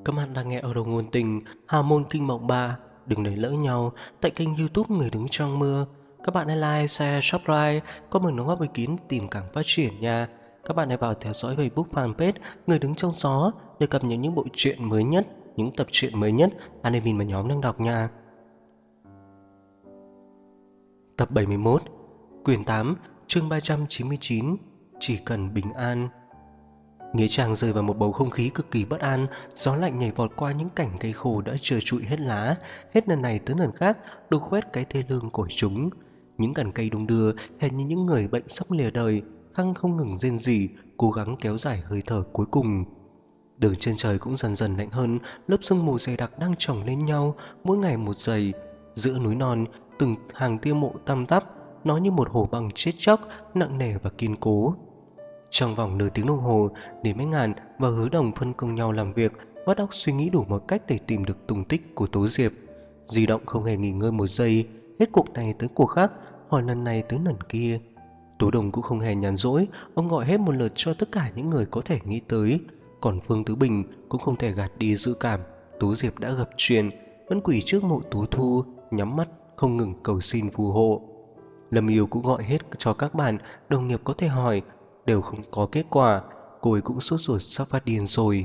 Các bạn đang nghe audio ngôn tình Hào môn kinh mộng 3. Đừng để lỡ nhau tại kênh YouTube Người đứng trong mưa. Các bạn hãy like, share, subscribe, comment đóng góp ý kiến tìm càng phát triển nha. Các bạn hãy vào theo dõi Facebook fanpage Người đứng trong gió để cập nhật những bộ truyện mới nhất, những tập truyện mới nhất anime mà nhóm đang đọc nha. Tập 71, quyển 8, chương 399. Chỉ cần bình an. Nghĩa trang rơi vào một bầu không khí cực kỳ bất an. Gió lạnh nhảy vọt qua những cành cây khô đã trơ trụi hết lá, hết lần này tới lần khác đục khoét cái thê lương của chúng. Những cành cây đung đưa hệt như những người bệnh sắp lìa đời, khăng không ngừng rên rỉ, cố gắng kéo dài hơi thở cuối cùng. Đường trên trời cũng dần dần lạnh hơn, lớp sương mù dày đặc đang chồng lên nhau, mỗi ngày một dày. Giữa núi non, từng hàng tia mộ tăm tắp, nó như một hồ băng chết chóc, nặng nề và kiên cố. Trong vòng nửa tiếng đồng hồ, Lý Mấy Ngàn và Hứa Đồng phân công nhau làm việc, vắt óc suy nghĩ đủ mọi cách để tìm được tung tích của Tố Diệp. Di động không hề nghỉ ngơi một giây, hết cuộc này tới cuộc khác, hỏi lần này tới lần kia. Tố Đồng cũng không hề nhàn rỗi, ông gọi hết một lượt cho tất cả những người có thể nghĩ tới. Còn Phương Tứ Bình cũng không thể gạt đi dự cảm Tố Diệp đã gặp chuyện, vẫn quỳ trước mộ Tố Thu, nhắm mắt không ngừng cầu xin phù hộ. Lâm Yêu cũng gọi hết cho các bạn đồng nghiệp có thể hỏi, đều không có kết quả. Cô ấy cũng sốt ruột sắp phát điên rồi.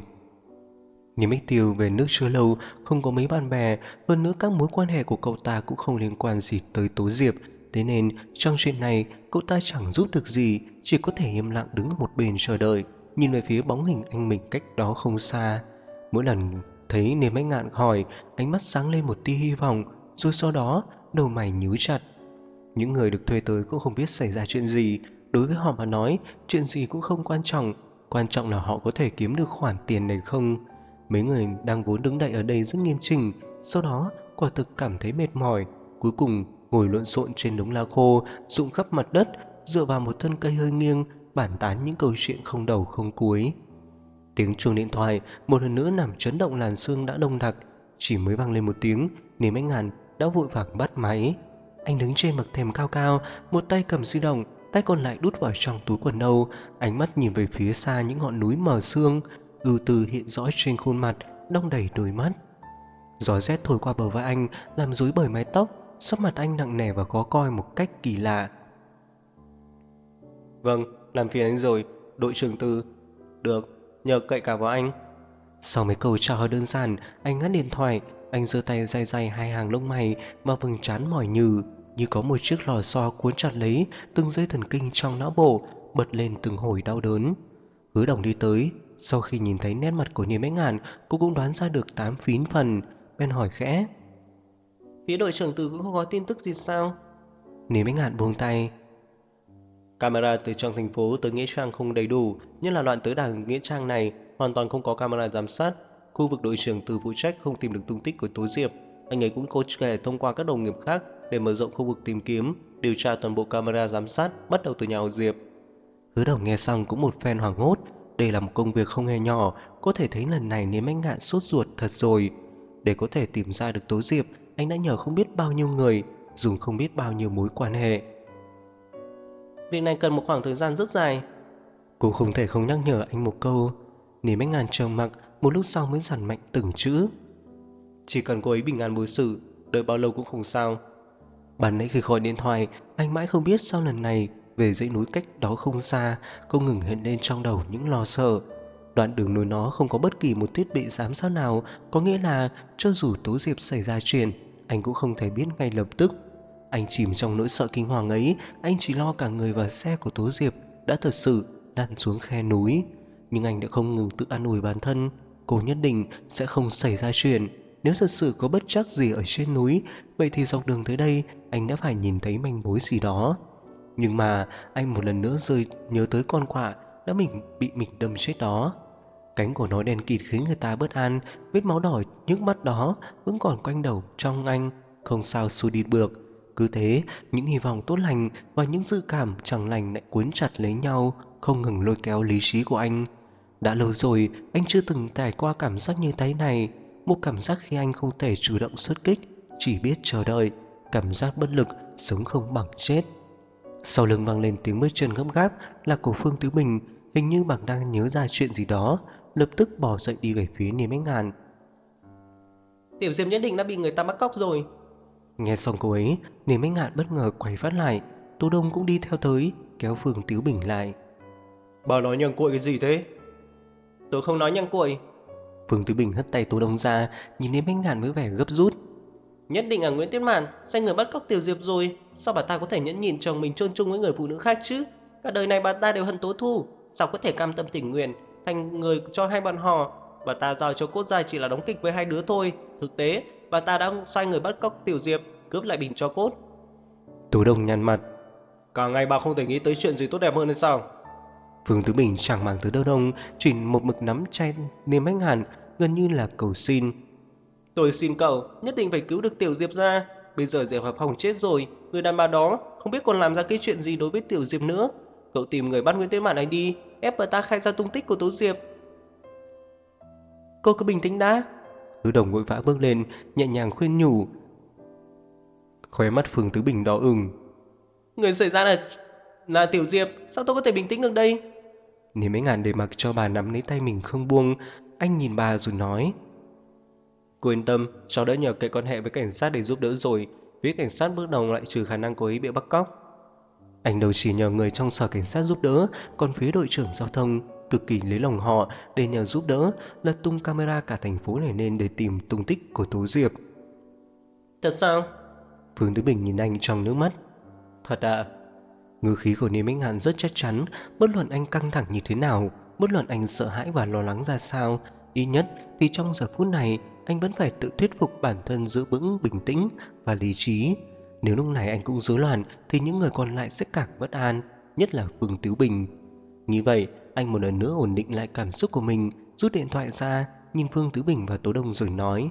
Nhưng Mích Tiêu về nước chưa lâu, không có mấy bạn bè, hơn nữa các mối quan hệ của cậu ta cũng không liên quan gì tới Tố Diệp. Thế nên trong chuyện này cậu ta chẳng giúp được gì, chỉ có thể im lặng đứng một bên chờ đợi, nhìn về phía bóng hình anh mình cách đó không xa. Mỗi lần thấy Niềm Ánh Ngạn hỏi, ánh mắt sáng lên một tia hy vọng, rồi sau đó đầu mày nhíu chặt. Những người được thuê tới cũng không biết xảy ra chuyện gì. Đối với họ mà nói, chuyện gì cũng không quan trọng, quan trọng là họ có thể kiếm được khoản tiền này không. Mấy người đang vốn đứng đậy ở đây rất nghiêm chỉnh, sau đó quả thực cảm thấy mệt mỏi, cuối cùng ngồi lộn xộn trên đống lá khô rụng khắp mặt đất, dựa vào một thân cây hơi nghiêng, bàn tán những câu chuyện không đầu không cuối. Tiếng chuông điện thoại một lần nữa làm chấn động làn xương đã đông đặc. Chỉ mới vang lên một tiếng, Niềm Ánh Ngàn đã vội vàng bắt máy. Anh đứng trên bậc thềm cao cao, một tay cầm di động, tay còn lại đút vào trong túi quần âu, ánh mắt nhìn về phía xa những ngọn núi mờ sương, ưu tư hiện rõ trên khuôn mặt, đong đầy đôi mắt. Gió rét thổi qua bờ vai anh, làm rối bời mái tóc, sắc mặt anh nặng nề và khó coi một cách kỳ lạ. Vâng, làm phiền anh rồi, đội trưởng Tư. Được, nhờ cậy cả vào anh. Sau mấy câu chào hỏi đơn giản, anh ngắt điện thoại. Anh giơ tay day day hai hàng lông mày mà vầng trán mỏi nhừ, như có một chiếc lò xo cuốn chặt lấy từng dây thần kinh trong não bộ, bật lên từng hồi đau đớn. Hứa Đồng đi tới, sau khi nhìn thấy nét mặt của Niềm Ánh Ngàn, cô cũng đoán ra được 8 phần, bên hỏi khẽ: phía đội trưởng Từ cũng không có tin tức gì sao? Niềm Ánh Ngàn buông tay: camera từ trong thành phố tới nghĩa trang không đầy đủ, nhất là đoạn tới đảng nghĩa trang này hoàn toàn không có camera giám sát. Khu vực đội trưởng Từ phụ trách không tìm được tung tích của Tố Diệp. Anh ấy cũng có thể thông qua các đồng nghiệp khác để mở rộng khu vực tìm kiếm, điều tra toàn bộ camera giám sát bắt đầu từ nhà họ Diệp. Hứa Đồng nghe xong cũng một phen hoảng hốt. Đây là một công việc không hề nhỏ, có thể thấy lần này Niềm Ánh Ngạn sốt ruột thật rồi. Để có thể tìm ra được Tố Diệp, anh đã nhờ không biết bao nhiêu người, dùng không biết bao nhiêu mối quan hệ. Việc này cần một khoảng thời gian rất dài. Cô không thể không nhắc nhở anh một câu. Niềm Ánh Ngàn trầm mặc, một lúc sau mới dằn mạnh từng chữ: chỉ cần cô ấy bình an vô sự, đợi bao lâu cũng không sao. Ban nãy khi gọi điện thoại, anh mãi không biết sao lần này về dãy núi cách đó không xa không ngừng hiện lên trong đầu những lo sợ. Đoạn đường núi nó không có bất kỳ một thiết bị giám sát nào, có nghĩa là cho dù Tố Diệp xảy ra chuyện, anh cũng không thể biết ngay lập tức. Anh chìm trong nỗi sợ kinh hoàng ấy, anh chỉ lo cả người và xe của Tố Diệp đã thật sự lăn xuống khe núi. Nhưng anh đã không ngừng tự an ủi bản thân, cô nhất định sẽ không xảy ra chuyện. Nếu thật sự có bất trắc gì ở trên núi, vậy thì dọc đường tới đây anh đã phải nhìn thấy manh mối gì đó. Nhưng mà anh một lần nữa nhớ tới con quạ đã bị mình đâm chết đó. Cánh của nó đen kịt khiến người ta bất an, vết máu đỏ nhức mắt đó vẫn còn quanh đầu trong anh, không sao xua đi được. Cứ thế, những hy vọng tốt lành và những dự cảm chẳng lành lại cuốn chặt lấy nhau, không ngừng lôi kéo lý trí của anh. Đã lâu rồi anh chưa từng trải qua cảm giác như thế này, một cảm giác khi anh không thể chủ động xuất kích, chỉ biết chờ đợi, cảm giác bất lực, sống không bằng chết. Sau lưng vang lên tiếng bước chân gấp gáp là của Phương Tứ Bình, hình như bạn đang nhớ ra chuyện gì đó, lập tức bỏ dậy đi về phía Niềm Ánh Ngàn. Tiểu Diệp nhất định đã bị người ta bắt cóc rồi. Nghe xong câu ấy, Niềm Ánh Ngạn bất ngờ quay phát lại. Tô Đông cũng đi theo tới, kéo Phương Tiếu Bình lại. Bà nói nhằng cuội cái gì thế? Tôi không nói nhằng cuội. Phương Tiếu Bình hất tay Tô Đông ra, nhìn Niềm Ánh Ngạn với vẻ gấp rút. Nhất định là Nguyễn Tuyết Mạn sai người bắt cóc Tiểu Diệp rồi. Sao bà ta có thể nhẫn nhịn chồng mình chôn chung với người phụ nữ khác chứ? Cả đời này bà ta đều hận Tố Thu, sao có thể cam tâm tình nguyện thành người cho hai bọn họ? Bà ta giao cho Cốt Giai chỉ là đóng kịch với hai đứa thôi. Thực tế, bà ta đã sai người bắt cóc Tiểu Diệp, cướp lại bình cho Cốt. Tô Đông nhăn mặt. Cả ngày bà không thể nghĩ tới chuyện gì tốt đẹp hơn hay sao? Phương Tứ Bình chẳng màng tới Tô Đông, chỉ một mực nắm tay Niềm Ánh Ngạn, gần như là cầu xin. Tôi xin cậu, nhất định phải cứu được Tiểu Diệp ra. Bây giờ Diệp Hợp Hồng chết rồi, người đàn bà đó không biết còn làm ra cái chuyện gì đối với Tiểu Diệp nữa. Cậu tìm người bắt Nguyễn Tuyết Mạn này đi, ép bà ta khai ra tung tích của Tố Diệp. Cô cứ bình tĩnh đã. Hứa Đồng vội vã bước lên, nhẹ nhàng khuyên nhủ. Khóe mắt Phương Tứ Bình đỏ ửng. Người xảy ra là Tiểu Diệp, sao tôi có thể bình tĩnh được đây? Niềm Ánh Ngạn để mặc cho bà nắm lấy tay mình không buông. Anh nhìn bà rồi nói. Cô yên tâm, cháu đã nhờ cái quan hệ với cảnh sát để giúp đỡ rồi. Phía cảnh sát bước đầu lại trừ khả năng cô ấy bị bắt cóc. Anh đâu chỉ nhờ người trong sở cảnh sát giúp đỡ, còn phía đội trưởng giao thông cực kỳ lấy lòng họ để nhờ giúp đỡ, lật tung camera cả thành phố này lên để tìm tung tích của Tố Diệp. Thật sao? Phương Tứ Bình nhìn anh trong nước mắt. Thật ạ. Ngữ khí của Niềm Ánh Ngạn rất chắc chắn, bất luận anh căng thẳng như thế nào, bất luận anh sợ hãi và lo lắng ra sao, ít nhất thì trong giờ phút này anh vẫn phải tự thuyết phục bản thân giữ vững bình tĩnh và lý trí. Nếu lúc này anh cũng rối loạn thì những người còn lại sẽ càng bất an, nhất là Phương Tứ Bình. Như vậy, anh một lần nữa ổn định lại cảm xúc của mình, rút điện thoại ra, nhìn Phương Tứ Bình và Tố Đông rồi nói.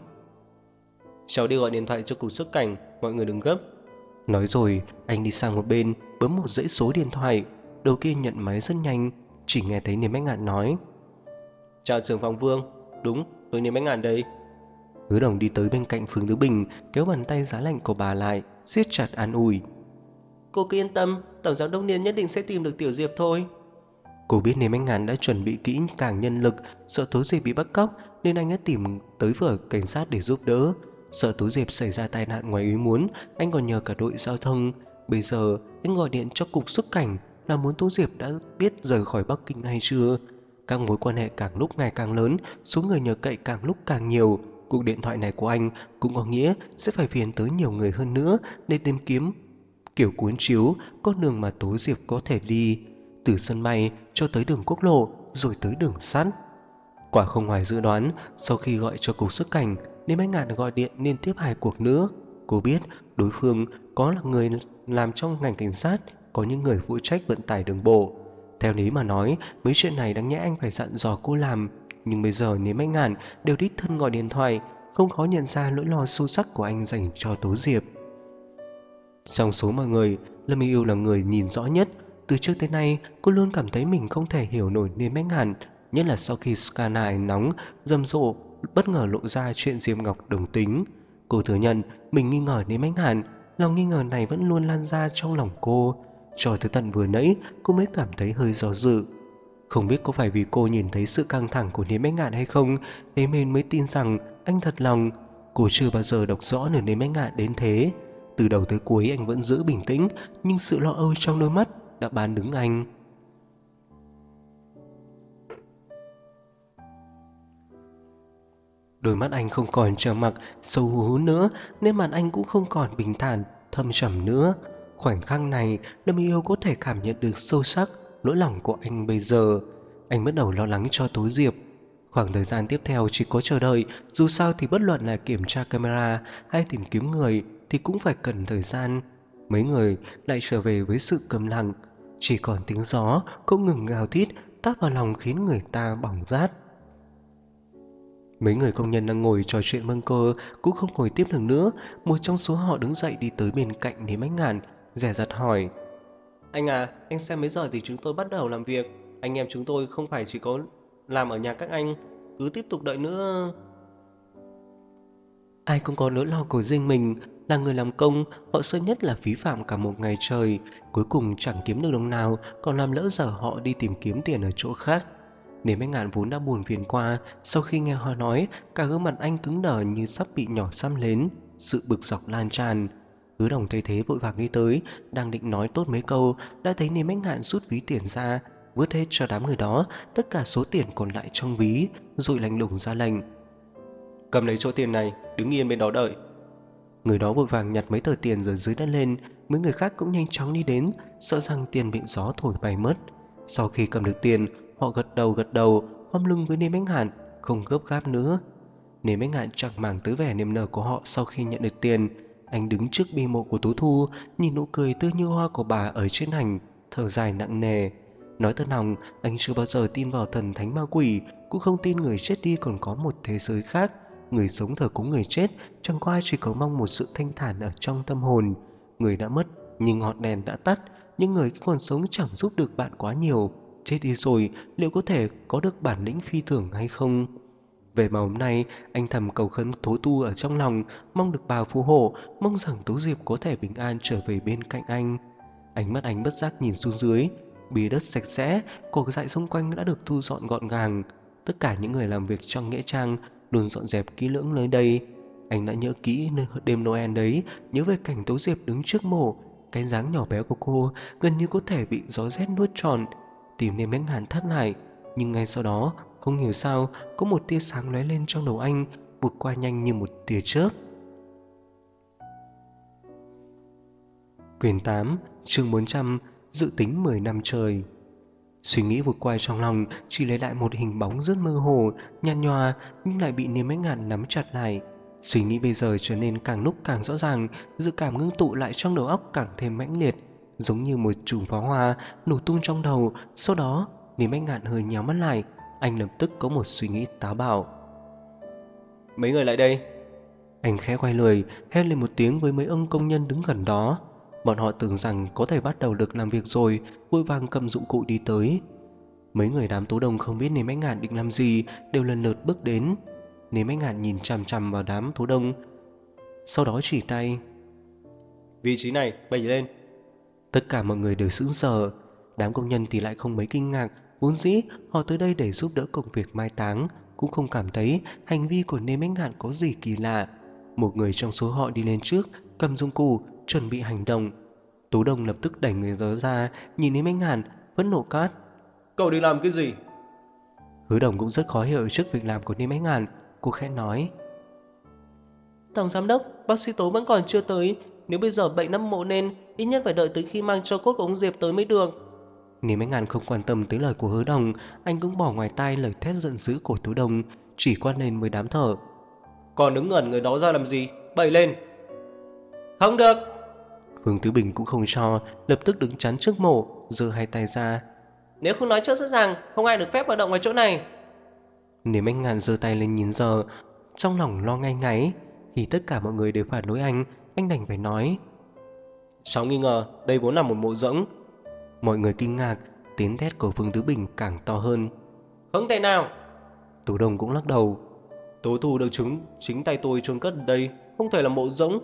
Cháu đi gọi điện thoại cho cục xuất cảnh, mọi người đừng gấp. Nói rồi, anh đi sang một bên, bấm một dãy số điện thoại. Đầu kia nhận máy rất nhanh, chỉ nghe thấy Niềm Ánh Ngạn nói. Chào trưởng phòng Vương, đúng, tôi Niềm Ánh Ngạn đây. Hứa Đồng đi tới bên cạnh Phương Tứ Bình, kéo bàn tay giá lạnh của bà lại, siết chặt an ủi. Cô cứ yên tâm, tổng giám đốc Niên nhất định sẽ tìm được Tiểu Diệp thôi. Cô biết Niềm Ánh Ngạn đã chuẩn bị kỹ càng nhân lực, sợ Tố Diệp bị bắt cóc nên anh đã tìm tới vở cảnh sát để giúp đỡ. Sợ Tố Diệp xảy ra tai nạn ngoài ý muốn, anh còn nhờ cả đội giao thông. Bây giờ anh gọi điện cho cục xuất cảnh là muốn Tố Diệp đã biết rời khỏi Bắc Kinh hay chưa. Các mối quan hệ càng lúc ngày càng lớn, số người nhờ cậy càng lúc càng nhiều. Cuộc điện thoại này của anh cũng có nghĩa sẽ phải phiền tới nhiều người hơn nữa để tìm kiếm kiểu cuốn chiếu con đường mà Tố Diệp có thể đi, từ sân bay cho tới đường quốc lộ rồi tới đường sắt. Quả không ngoài dự đoán, sau khi gọi cho cục xuất cảnh, Niềm Ánh Ngạn gọi điện liên tiếp 2 cuộc nữa. Cô biết đối phương có là người làm trong ngành cảnh sát, có những người phụ trách vận tải đường bộ. Theo lý mà nói, mấy chuyện này đáng nhẽ anh phải dặn dò cô làm, nhưng bây giờ Niềm Ánh Ngạn đều đích thân gọi điện thoại, không khó nhận ra nỗi lo sâu sắc của anh dành cho Tố Diệp. Trong số mọi người, Lâm Yêu là người nhìn rõ nhất. Từ trước tới nay, cô luôn cảm thấy mình không thể hiểu nổi Niềm Ánh Ngạn, nhất là sau khi Scana ảnh nóng, rầm rộ, bất ngờ lộ ra chuyện Diệp Ngọc đồng tính. Cô thừa nhận mình nghi ngờ Niềm Ánh Ngạn, lòng nghi ngờ này vẫn luôn lan ra trong lòng cô. Cho tới tận vừa nãy, cô mới cảm thấy hơi do dự. Không biết có phải vì cô nhìn thấy sự căng thẳng của Niềm Ánh Ngạn hay không, thế nên mới tin rằng anh thật lòng. Cô chưa bao giờ đọc rõ được Niềm Ánh Ngạn đến thế. Từ đầu tới cuối anh vẫn giữ bình tĩnh, nhưng sự lo âu trong đôi mắt đã bán đứng anh. Đôi mắt anh không còn trầm mặc, sâu hú nữa, nên mặt anh cũng không còn bình thản, thâm trầm nữa. Khoảnh khắc này, Lâm Yêu có thể cảm nhận được sâu sắc nỗi lòng của anh bây giờ. Anh bắt đầu lo lắng cho Tố Diệp. Khoảng thời gian tiếp theo chỉ có chờ đợi, dù sao thì bất luận là kiểm tra camera hay tìm kiếm người thì cũng phải cần thời gian. Mấy người lại trở về với sự câm lặng, chỉ còn tiếng gió không ngừng gào thít tát vào lòng khiến người ta bỏng rát. Mấy người công nhân đang ngồi trò chuyện mân cơ cũng không ngồi tiếp được nữa. Một trong số họ đứng dậy đi tới bên cạnh Niềm Ánh Ngạn, dè dặt hỏi. Anh à, anh xem mấy giờ thì chúng tôi bắt đầu làm việc. Anh em chúng tôi không phải chỉ có làm ở nhà các anh, cứ tiếp tục đợi nữa. Ai cũng có nỗi lo của riêng mình. Là người làm công, họ sợ nhất là phí phạm cả một ngày trời, cuối cùng chẳng kiếm được đồng nào, còn làm lỡ dở họ đi tìm kiếm tiền ở chỗ khác. Nếu mấy ngạn vốn đã buồn phiền qua, sau khi nghe họ nói, cả gương mặt anh cứng đờ như sắp bị nhỏ xăm lên, sự bực dọc lan tràn. Hứa Đồng thấy thế vội vàng đi tới, đang định nói tốt mấy câu, đã thấy Niêm Ánh Ngạn rút ví tiền ra, vứt hết cho đám người đó tất cả số tiền còn lại trong ví, rồi lạnh lùng ra lệnh: cầm lấy chỗ tiền này, đứng yên bên đó đợi. Người đó vội vàng nhặt mấy tờ tiền rồi dưới đất lên. Mấy người khác cũng nhanh chóng đi đến, sợ rằng tiền bị gió thổi bay mất. Sau khi cầm được tiền, họ gật đầu, khom lưng với Niêm Ánh Ngạn, không gấp gáp nữa. Niêm Ánh Ngạn chẳng màng tới vẻ niềm nở của họ sau khi nhận được tiền. Anh đứng trước bi mộ của Tú Thu, nhìn nụ cười tươi như hoa của bà ở trên ảnh, thở dài nặng nề. Nói thật lòng, anh chưa bao giờ tin vào thần thánh ma quỷ, cũng không tin người chết đi còn có một thế giới khác. Người sống thờ cúng người chết, chẳng qua chỉ cầu mong một sự thanh thản ở trong tâm hồn. Người đã mất, nhưng ngọn đèn đã tắt. Nhưng người còn sống chẳng giúp được bạn quá nhiều. Chết đi rồi, liệu có thể có được bản lĩnh phi thường hay không? Về mà hôm nay, anh thầm cầu khấn Tố Tu ở trong lòng, mong được bà phù hộ, mong rằng Tú Diệp có thể bình an trở về bên cạnh anh. Ánh mắt anh bất giác nhìn xuống dưới, bìa đất sạch sẽ, cỏ dại xung quanh đã được thu dọn gọn gàng. Tất cả những người làm việc trong nghĩa trang luôn dọn dẹp kỹ lưỡng nơi đây. Anh đã nhớ kỹ đêm Noel đấy, nhớ về cảnh Tố Diệp đứng trước mộ, cái dáng nhỏ bé của cô gần như có thể bị gió rét nuốt trọn. Tìm Niêm Ánh Ngạn thắt lại, nhưng ngay sau đó, không hiểu sao, có một tia sáng lóe lên trong đầu anh, vụt qua nhanh như một tia chớp. Quyển 8, chương 400, dự tính 10 năm trời. Suy nghĩ vụt qua trong lòng, chỉ lấy lại một hình bóng rất mơ hồ, nhạt nhòa, nhưng lại bị Niêm Ánh Ngạn nắm chặt lại. Suy nghĩ bây giờ trở nên càng lúc càng rõ ràng, dự cảm ngưng tụ lại trong đầu óc càng thêm mãnh liệt, giống như một chùm pháo hoa nổ tung trong đầu. Sau đó, Niêm Ánh Ngạn hơi nhắm mắt lại, anh lập tức có một suy nghĩ táo bạo. Mấy người lại đây. Anh khẽ quay lười, hét lên một tiếng với mấy ông công nhân đứng gần đó. Bọn họ tưởng rằng có thể bắt đầu được làm việc rồi, vội vàng cầm dụng cụ đi tới. Mấy người đám Tố Đồng không biết Niêm Ánh Ngạn định làm gì, đều lần lượt bước đến. Niêm Ánh Ngạn nhìn chằm chằm vào đám Tố Đồng, sau đó chỉ tay: vị trí này, bày lên. Tất cả mọi người đều sững sờ. Đám công nhân thì lại không mấy kinh ngạc, vốn dĩ họ tới đây để giúp đỡ công việc mai táng, cũng không cảm thấy hành vi của Niêm Ánh Ngạn có gì kỳ lạ. Một người trong số họ đi lên trước, cầm dụng cụ chuẩn bị hành động. Tú Đồng lập tức đẩy người đó ra, nhìn Niêm Ánh Ngạn vẫn nộ quát: Cậu đi làm cái gì? Hứa Đồng cũng rất khó hiểu trước việc làm của Niêm Ánh Ngạn. Cô khẽ nói: Tổng giám đốc, bác sĩ Tố vẫn còn chưa tới. Nếu bây giờ bệnh nằm mộ nên ít nhất phải đợi tới khi mang cho cốt của ông Diệp tới mới được. Niêm Ánh Ngạn không quan tâm tới lời của Hứa Đồng, anh cũng bỏ ngoài tai lời thét giận dữ của Tú Đồng, chỉ quát lên với đám thợ: Còn đứng ngẩn người đó ra làm gì? Bày lên. Không được. Vương Tứ Bình cũng không cho, lập tức đứng chắn trước mộ, giơ hai tay ra. Nếu không nói trước rõ ràng, không ai được phép hoạt động ngoài chỗ này. Niêm Ánh Ngạn giơ tay lên nhìn giờ, trong lòng lo ngay ngáy. Khi tất cả mọi người đều phản đối anh đành phải nói: Cháu nghi ngờ đây vốn là một mộ rỗng. Mọi người kinh ngạc, tiếng thét của Vương Tứ Bình càng to hơn. Không thể nào. Tú Đồng cũng lắc đầu: Tố Thu được chứng chính tay tôi chôn cất ở đây, không thể là mộ rỗng.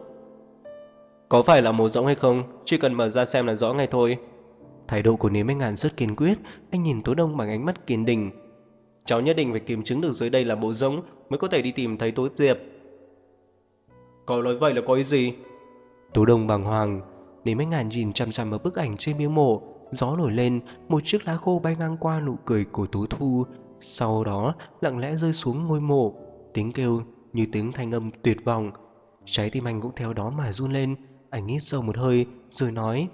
Có phải là mộ rỗng hay không, chỉ cần mở ra xem là rõ ngay thôi. Thái độ của Niêm Ánh Ngạn rất kiên quyết, anh nhìn Tú Đồng bằng ánh mắt kiên định. Cháu nhất định phải kiểm chứng được dưới đây là mộ rỗng mới có thể đi tìm thấy Tố Diệp. Cậu nói vậy là có ý gì? Tú Đồng bàng hoàng. Niêm Ánh Ngạn nhìn chằm chằm vào bức ảnh trên bia mộ. Gió nổi lên, một chiếc lá khô bay ngang qua nụ cười của Tú Thu, sau đó lặng lẽ rơi xuống ngôi mộ. Tiếng kêu như tiếng thanh âm tuyệt vọng. Trái tim anh cũng theo đó mà run lên. Anh hít sâu một hơi rồi nói: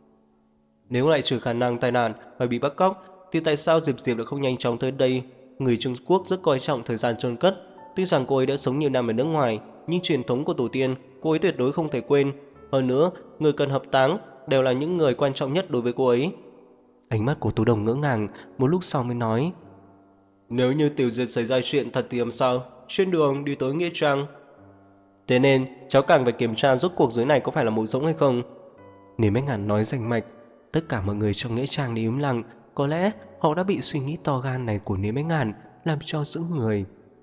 Nếu lại trừ khả năng tai nạn hay bị bắt cóc, thì tại sao Diệp Diệp lại không nhanh chóng tới đây? Người Trung Quốc rất coi trọng thời gian chôn cất. Tuy rằng cô ấy đã sống nhiều năm ở nước ngoài, nhưng truyền thống của tổ tiên cô ấy tuyệt đối không thể quên. Hơn nữa, người cần hợp táng đều là những người quan trọng nhất đối với cô ấy. Ánh mắt của Tú Đồng ngỡ ngàng, một lúc sau mới nói: Nếu như Tiểu Diệp xảy ra chuyện thật thì làm sao? Trên đường đi tới nghĩa trang. Thế nên cháu càng phải kiểm tra rốt cuộc dưới này có phải là mộ rỗng hay không. Niêm Ánh Ngạn nói rành mạch. Tất cả mọi người trong nghĩa trang đều im lặng. Có lẽ họ đã bị suy nghĩ to gan này của Niêm Ánh Ngạn làm cho sững người.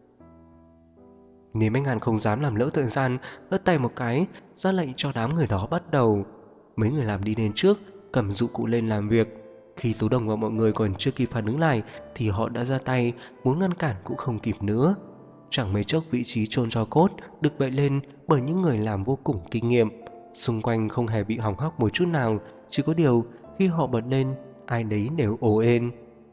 Niêm Ánh Ngạn không dám làm lỡ thời gian, hất tay một cái, ra lệnh cho đám người đó bắt đầu. Mấy người làm đi đến trước, cầm dụng cụ lên làm việc. Khi Tú Đồng và mọi người còn chưa kịp phản ứng lại thì họ đã ra tay, muốn ngăn cản cũng không kịp nữa. Chẳng mấy chốc vị trí chôn tro cốt được bậy lên bởi những người làm vô cùng kinh nghiệm. Xung quanh không hề bị hỏng hóc một chút nào, chỉ có điều khi họ bật lên, ai nấy đều ồ ên.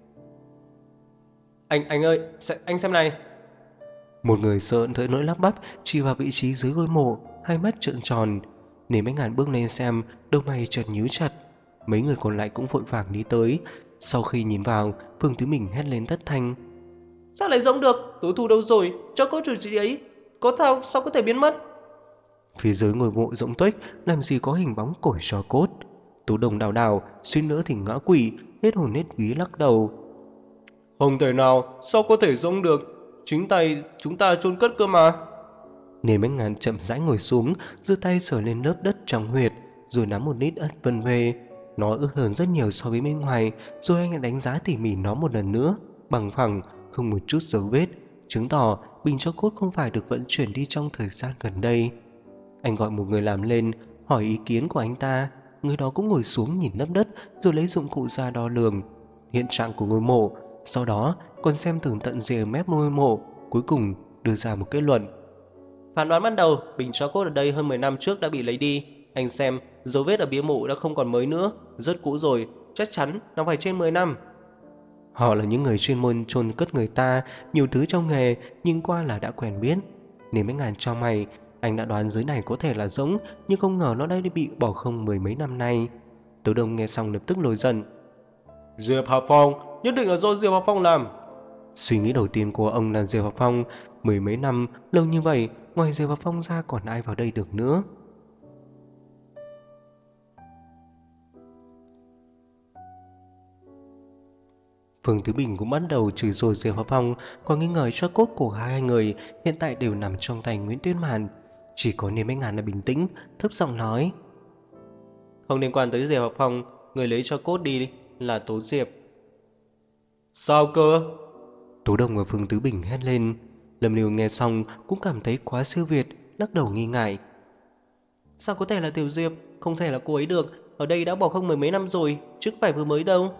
Anh ơi, anh xem này. Một người sợ tới nỗi lắp bắp chỉ vào vị trí dưới ngôi mộ, hai mắt trợn tròn. Nếu mấy ngàn bước lên xem, đôi mày chợt nhíu chặt. Mấy người còn lại cũng vội vàng đi tới. Sau khi nhìn vào, Phương Tứ Bình hét lên thất thanh. Sao lại giống được? Tú Thu đâu rồi? Cho cốt chủ chị ấy. Sao có thể biến mất? Phía dưới ngôi mộ rỗng tuếch làm gì có hình bóng cổi tro cốt. Tú Đồng đảo đảo, suýt nữa thì ngã quỵ, hết hồn hết vía lắc đầu. Không thể nào, sao có thể giống được? Chính tay chúng ta chôn cất cơ mà. Nên mấy ngàn chậm rãi ngồi xuống, giơ tay sờ lên lớp đất trong huyệt, rồi nắm một lít ớt vân về. Nó ướt hơn rất nhiều so với bên ngoài, rồi anh lại đánh giá tỉ mỉ nó một lần nữa, bằng phẳng, không một chút dấu vết, chứng tỏ bình tro cốt không phải được vận chuyển đi trong thời gian gần đây. Anh gọi một người làm lên, hỏi ý kiến của anh ta. Người đó cũng ngồi xuống nhìn lớp đất, rồi lấy dụng cụ ra đo lường hiện trạng của ngôi mộ, sau đó còn xem tường tận rìa mép ngôi mộ, cuối cùng đưa ra một kết luận. Phán đoán ban đầu, bình tro cốt ở đây hơn 10 năm trước đã bị lấy đi. Anh xem, dấu vết ở bia mộ đã không còn mới nữa, rất cũ rồi, chắc chắn nó phải trên 10 năm. Họ là những người chuyên môn chôn cất người ta, nhiều thứ trong nghề, nhưng qua là đã quen biết. Nếu mấy ngàn cho mày, anh đã đoán dưới này có thể là rỗng, nhưng không ngờ nó đã bị bỏ không mười mấy năm nay. Tứ Đông nghe xong lập tức nổi giận. Diệp Hà Phong, nhất định là do Diệp Hà Phong làm. Suy nghĩ đầu tiên của ông là Diệp Hà Phong. Mười mấy năm, lâu như vậy, ngoài Diệp Hà Phong ra còn ai vào đây được nữa. Phương Tứ Bình cũng bắt đầu chửi rủa Diệp Hà Phong, còn nghi ngờ cho cốt của hai người hiện tại đều nằm trong tay Nguyễn Tuyết Màn. Chỉ có Niềm Anh Ngàn là bình tĩnh, thấp giọng nói. Không liên quan tới Diệp Hà Phong, người lấy cho cốt đi là Tố Diệp. Sao cơ? Tố Đồng và Phương Tứ Bình hét lên. Lâm Liêu nghe xong cũng cảm thấy quá siêu việt, lắc đầu nghi ngại. Sao có thể là Tiểu Diệp? Không thể là cô ấy được. Ở đây đã bỏ không mười mấy năm rồi, chứ phải vừa mới đâu.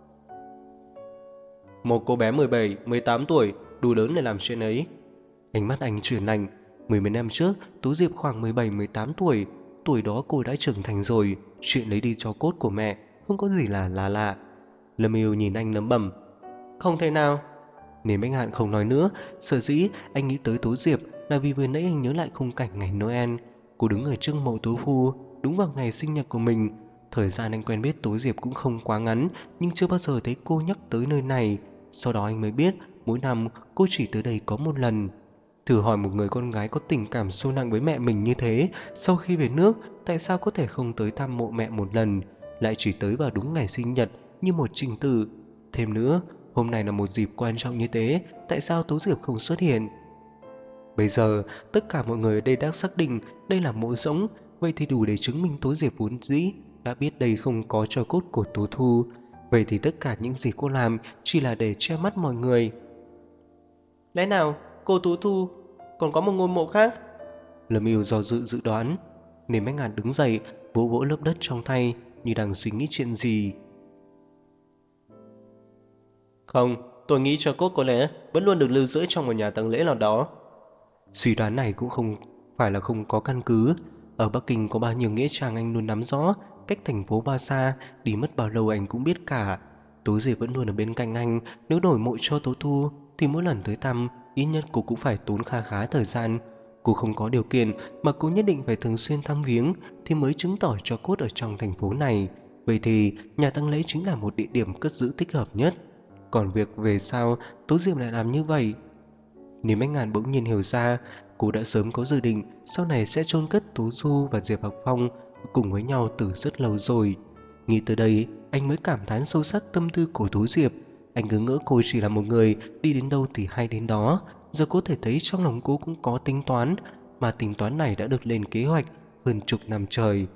Một cô bé 17, 18 tuổi, đủ lớn để làm chuyện ấy. Ánh mắt anh chuyển lạnh. Mười mấy năm trước, Tú Diệp khoảng 17, 18 tuổi. Tuổi đó cô đã trưởng thành rồi. Chuyện lấy đi cho cốt của mẹ không có gì là lạ. Lâm Yêu nhìn anh lẩm bẩm. Không thể nào. Nếu anh Hạn không nói nữa, sở dĩ anh nghĩ tới Tú Diệp là vì vừa nãy anh nhớ lại khung cảnh ngày Noel. Cô đứng ở trước mộ Tú Phu, đúng vào ngày sinh nhật của mình. Thời gian anh quen biết Tú Diệp cũng không quá ngắn, nhưng chưa bao giờ thấy cô nhắc tới nơi này. Sau đó anh mới biết mỗi năm cô chỉ tới đây có một lần. Thử hỏi một người con gái có tình cảm sâu nặng với mẹ mình như thế, sau khi về nước tại sao có thể không tới thăm mộ mẹ một lần, lại chỉ tới vào đúng ngày sinh nhật như một trình tự. Thêm nữa, hôm nay là một dịp quan trọng như thế, tại sao Tú Diệp không xuất hiện? Bây giờ tất cả mọi người ở đây đã xác định đây là mộ rỗng, vậy thì đủ để chứng minh Tú Diệp vốn dĩ đã biết đây không có tro cốt của Tú Thu. Vậy thì tất cả những gì cô làm chỉ là để che mắt mọi người. Lẽ nào cô Tú Thu còn có một ngôi mộ khác? Lâm Yêu do dự đoán. Nên mấy ngàn đứng dậy, vỗ vỗ lớp đất trong tay như đang suy nghĩ chuyện gì. Không, tôi nghĩ cho cốt có lẽ vẫn luôn được lưu giữ trong một nhà tang lễ nào đó. Suy đoán này cũng không phải là không có căn cứ. Ở Bắc Kinh có bao nhiêu nghĩa trang anh luôn nắm rõ, cách thành phố bao xa, đi mất bao lâu anh cũng biết cả. Tú Diệp vẫn luôn ở bên cạnh anh, nếu đổi mộ cho Tố Thu thì mỗi lần tới thăm, ít nhất cô cũng phải tốn kha khá thời gian. Cô không có điều kiện mà cô nhất định phải thường xuyên thăm viếng thì mới chứng tỏ cho cốt ở trong thành phố này. Vậy thì nhà tang lễ chính là một địa điểm cất giữ thích hợp nhất. Còn việc về sao Tú Diệp lại làm như vậy? Nếu Bách Ngàn bỗng nhiên hiểu ra, cô đã sớm có dự định sau này sẽ chôn cất Tú Du và Diệp Hạc Phong cùng với nhau từ rất lâu rồi. Nghĩ tới đây, anh mới cảm thán sâu sắc tâm tư của Tú Diệp. Anh cứ ngỡ cô chỉ là một người đi đến đâu thì hay đến đó. Giờ có thể thấy trong lòng cô cũng có tính toán, mà tính toán này đã được lên kế hoạch hơn chục năm trời.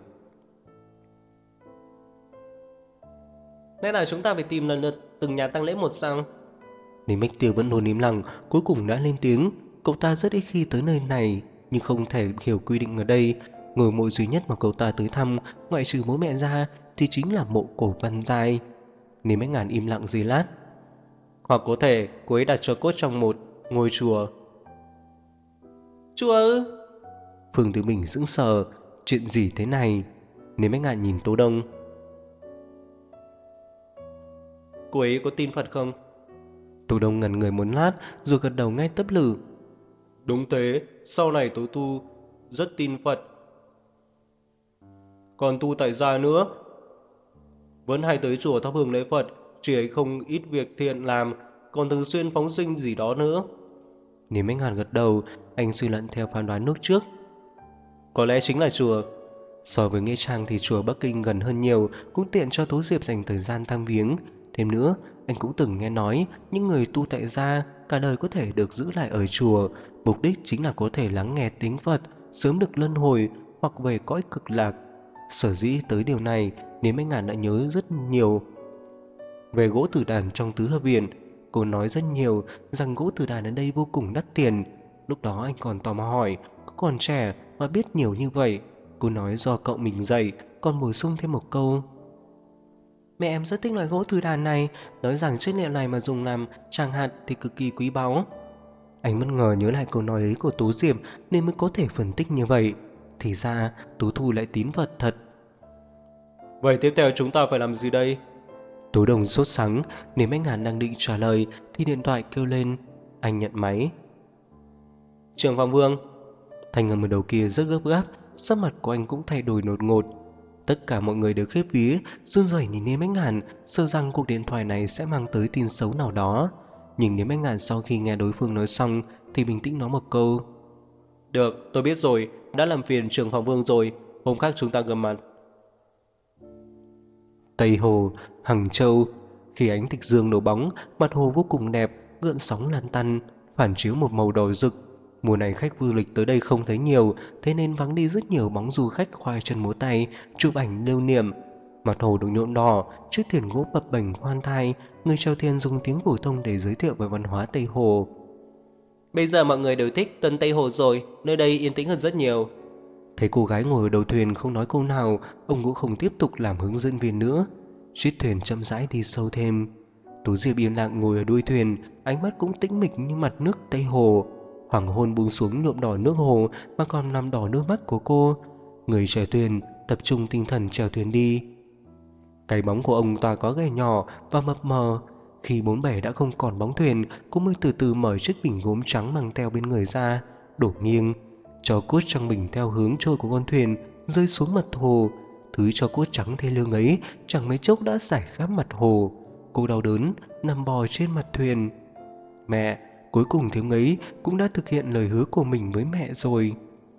Lẽ nào chúng ta phải tìm lần lượt từng nhà tang lễ một sao? Nên Bách Tiêu vẫn luôn im lặng, cuối cùng đã lên tiếng. Cậu ta rất ít khi tới nơi này, nhưng không thể hiểu quy định ở đây. Ngôi mộ duy nhất mà cậu ta tới thăm, ngoại trừ bố mẹ ra, thì chính là mộ cổ Văn Giai. Nếu mấy ngàn im lặng giây lát. Hoặc có thể cô ấy đặt tro cốt trong một ngôi chùa. Chùa ư? Phương Tử Bình sững sờ. Chuyện gì thế này? Nếu mấy ngàn nhìn Tố Đông. Cô ấy có tin Phật không? Tố Đông ngẩn người một lát rồi gật đầu ngay tấp lự. Đúng thế, sau này tớ tu rất tin Phật. Còn tu tại gia nữa, vẫn hay tới chùa thắp hương lễ Phật. Chị ấy không ít việc thiện làm, còn thường xuyên phóng sinh gì đó nữa. Nếu mấy ngàn gật đầu, anh suy luận theo phán đoán lúc trước. Có lẽ chính là chùa. So với Nghĩa Trang thì chùa Bắc Kinh gần hơn nhiều, cũng tiện cho Tố Diệp dành thời gian thăm viếng. Thêm nữa, anh cũng từng nghe nói những người tu tại gia cả đời có thể được giữ lại ở chùa, mục đích chính là có thể lắng nghe tiếng Phật, sớm được luân hồi hoặc về cõi cực lạc. Sở dĩ tới điều này, nếu mấy ngàn đã nhớ rất nhiều về gỗ tử đàn trong tứ hợp viện. Cô nói rất nhiều rằng gỗ tử đàn ở đây vô cùng đắt tiền. Lúc đó anh còn tò mò hỏi, có còn trẻ mà biết nhiều như vậy? Cô nói do cậu mình dạy, còn bổ sung thêm một câu. Mẹ em rất thích loại gỗ tử đàn này, nói rằng chất liệu này mà dùng làm tràng hạt thì cực kỳ quý báu. Anh bất ngờ nhớ lại câu nói ấy của Tố Diệp nên mới có thể phân tích như vậy. Thì ra Tố Thu lại tín Phật thật. Vậy tiếp theo chúng ta phải làm gì đây? Tố Đồng sốt sắng, nếu mấy ngàn đang định trả lời thì điện thoại kêu lên. Anh nhận máy. Trưởng phòng Vương. Thanh âm ở đầu kia rất gấp gáp, sắc mặt của anh cũng thay đổi đột ngột. Tất cả mọi người đều khiếp vía, run rẩy nhìn Nếm Ánh Ngàn, sợ rằng cuộc điện thoại này sẽ mang tới tin xấu nào đó. Nhưng Nếm Ánh Ngàn sau khi nghe đối phương nói xong thì bình tĩnh nói một câu. Được, tôi biết rồi, đã làm phiền trưởng phòng Vương rồi, hôm khác chúng ta gặp mặt. Tây Hồ, Hằng Châu. Khi ánh tịch dương đổ bóng, mặt hồ vô cùng đẹp, gợn sóng lăn tăn, phản chiếu một màu đỏ rực. Mùa này khách du lịch tới đây không thấy nhiều, thế nên vắng đi rất nhiều bóng du khách khoai chân múa tay, chụp ảnh lưu niệm. Mặt hồ được nhuộm đỏ, chiếc thuyền gỗ bập bềnh khoan thai, người chèo thuyền dùng tiếng phổ thông để giới thiệu về văn hóa Tây Hồ. Bây giờ mọi người đều thích Tân Tây Hồ rồi, nơi đây yên tĩnh hơn rất nhiều. Thấy cô gái ngồi ở đầu thuyền không nói câu nào, ông cũng không tiếp tục làm hướng dẫn viên nữa. Chiếc thuyền chậm rãi đi sâu thêm. Tú Diệp im lặng ngồi ở đuôi thuyền, ánh mắt cũng tĩnh mịch như mặt nước Tây Hồ. Hoàng hôn buông xuống nhuộm đỏ nước hồ mà còn làm đỏ nước mắt của cô. Người chèo thuyền tập trung tinh thần chèo thuyền đi. Cái bóng của ông toàn có ghẻ nhỏ và mập mờ. Khi bốn bể đã không còn bóng thuyền, cô mới từ từ mở chiếc bình gốm trắng mang theo bên người ra, đổ nghiêng. Cho cốt trong bình theo hướng trôi của con thuyền rơi xuống mặt hồ. Thứ cho cốt trắng thê lương ấy chẳng mấy chốc đã rải khắp mặt hồ. Cô đau đớn nằm bò trên mặt thuyền. Mẹ, cuối cùng thiếu ấy cũng đã thực hiện lời hứa của mình với mẹ rồi.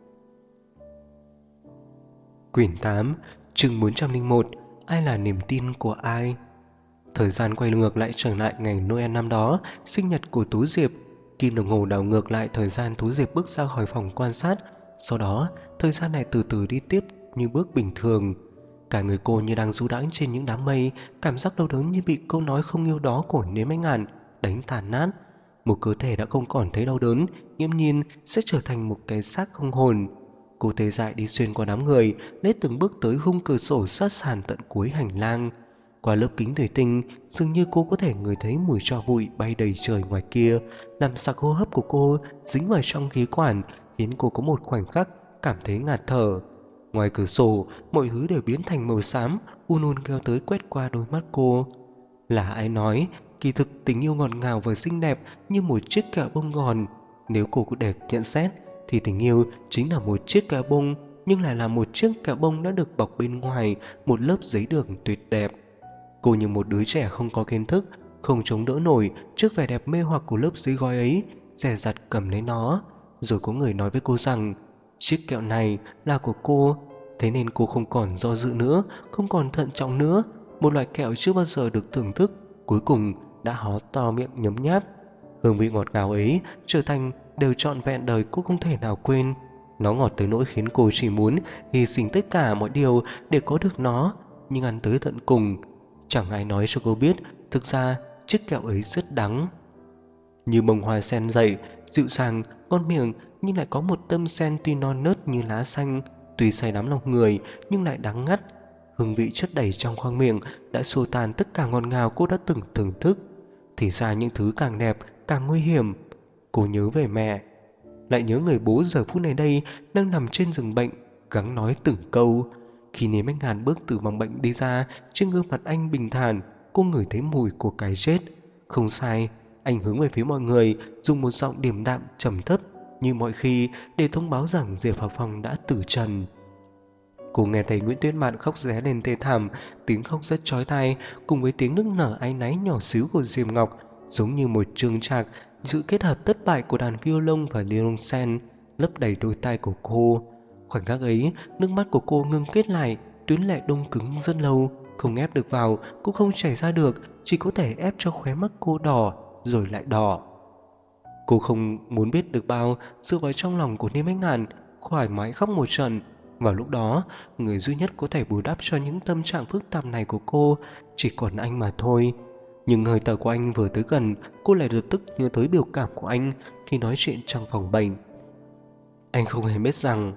Quyển 8, chương 401. Ai là niềm tin của ai? Thời gian quay ngược lại trở lại ngày Noel năm đó, sinh nhật của Tú Diệp. Kim đồng hồ đảo ngược lại thời gian Tú Diệp bước ra khỏi phòng quan sát. Sau đó, thời gian này từ từ đi tiếp như bước bình thường. Cả người cô như đang du đãng trên những đám mây, cảm giác đau đớn như bị câu nói không yêu đó của Nếm Ánh Ngàn đánh tàn nát. Một cơ thể đã không còn thấy đau đớn, nghiễm nhiên sẽ trở thành một cái xác không hồn. Cô tê dại đi xuyên qua đám người, lết từng bước tới khung cửa sổ sát sàn tận cuối hành lang. Qua lớp kính thủy tinh, dường như cô có thể ngửi thấy mùi tro bụi bay đầy trời ngoài kia, làm sặc hô hấp của cô dính vào trong khí quản, khiến cô có một khoảnh khắc cảm thấy ngạt thở. Ngoài cửa sổ, mọi thứ đều biến thành màu xám, un kéo tới quét qua đôi mắt cô. Là ai nói, kỳ thực tình yêu ngọt ngào và xinh đẹp như một chiếc kẹo bông gòn. Nếu cô có để nhận xét, thì tình yêu chính là một chiếc kẹo bông, nhưng lại là một chiếc kẹo bông đã được bọc bên ngoài một lớp giấy đường tuyệt đẹp. Cô như một đứa trẻ không có kiến thức, không chống đỡ nổi trước vẻ đẹp mê hoặc của lớp giấy gói ấy, dè dặt cầm lấy nó. Rồi có người nói với cô rằng chiếc kẹo này là của cô. Thế nên cô không còn do dự nữa, không còn thận trọng nữa. Một loại kẹo chưa bao giờ được thưởng thức, cuối cùng đã há to miệng nhấm nháp. Hương vị ngọt ngào ấy trở thành đều trọn vẹn đời cô không thể nào quên. Nó ngọt tới nỗi khiến cô chỉ muốn hy sinh tất cả mọi điều để có được nó, nhưng ăn tới tận cùng. Chẳng ai nói cho cô biết, thực ra chiếc kẹo ấy rất đắng. Như bông hoa sen dậy, dịu dàng, ngon miệng, nhưng lại có một tâm sen tuy non nớt như lá xanh, tuy say đắm lòng người nhưng lại đắng ngắt. Hương vị chất đầy trong khoang miệng đã xua tan tất cả ngọt ngào cô đã từng thưởng thức. Thì ra những thứ càng đẹp càng nguy hiểm. Cô nhớ về mẹ, lại nhớ người bố giờ phút này đây đang nằm trên giường bệnh, gắng nói từng câu. Khi Nếm Anh Hàn bước từ phòng bệnh đi ra, trên gương mặt anh bình thản, cô ngửi thấy mùi của cái chết. Không sai, anh hướng về phía mọi người, dùng một giọng điềm đạm trầm thấp như mọi khi để thông báo rằng Diệp Học Phong đã tử trần. Cô nghe thấy Nguyễn Tuyết Mạn khóc ré lên thê thảm, tiếng khóc rất chói tai, cùng với tiếng nức nở áy náy nhỏ xíu của Diệp Ngọc, giống như một chương trạc, sự kết hợp thất bại của đàn violon và violoncel lấp đầy đôi tai của cô. Khoảnh khắc ấy, nước mắt của cô ngưng kết lại, tuyến lệ đông cứng rất lâu, không ép được vào, cũng không chảy ra được, chỉ có thể ép cho khóe mắt cô đỏ, rồi lại đỏ. Cô không muốn biết được bao, dựa vào trong lòng của Niêm Ánh Ngàn, thoải mái khóc một trận. Vào lúc đó, người duy nhất có thể bù đắp cho những tâm trạng phức tạp này của cô chỉ còn anh mà thôi. Nhưng hơi thở của anh vừa tới gần, cô lại lập tức nhớ tới biểu cảm của anh khi nói chuyện trong phòng bệnh. Anh không hề biết rằng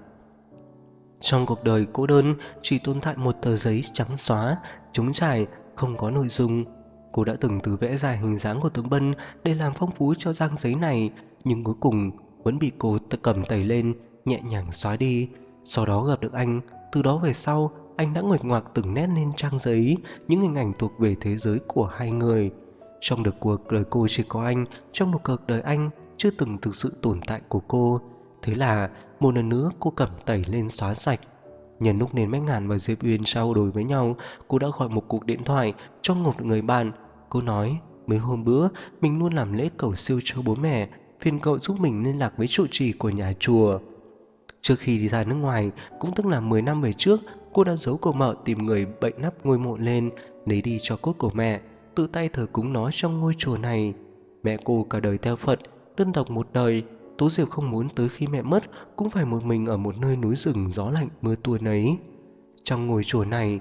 trong cuộc đời cô đơn chỉ tồn tại một tờ giấy trắng xóa, trống trải, không có nội dung. Cô đã từng thử vẽ dài hình dáng của tướng Bân để làm phong phú cho trang giấy này, nhưng cuối cùng vẫn bị cô cầm tẩy lên, nhẹ nhàng xóa đi. Sau đó gặp được anh, từ đó về sau, anh đã nguệch ngoạc từng nét lên trang giấy, những hình ảnh thuộc về thế giới của hai người. Trong được cuộc đời cô chỉ có anh, trong một cuộc đời anh chưa từng thực sự tồn tại của cô. Thế là một lần nữa cô cầm tẩy lên xóa sạch. Nhân lúc Nến Bách Ngàn và Diệp Uyên trao đổi với nhau, cô đã gọi một cuộc điện thoại cho một người bạn. Cô nói mấy hôm bữa mình luôn làm lễ cầu siêu cho bố mẹ, phiền cậu giúp mình liên lạc với trụ trì của nhà chùa. Trước khi đi ra nước ngoài, cũng tức là 10 năm về trước, cô đã giấu cô mợ tìm người bệnh nắp ngôi mộ lên, lấy đi cho cốt của mẹ, tự tay thờ cúng nó trong ngôi chùa này. Mẹ cô cả đời theo Phật, đơn độc một đời. Tố Diệp không muốn tới khi mẹ mất cũng phải một mình ở một nơi núi rừng gió lạnh mưa tuôn ấy. Trong ngôi chùa này,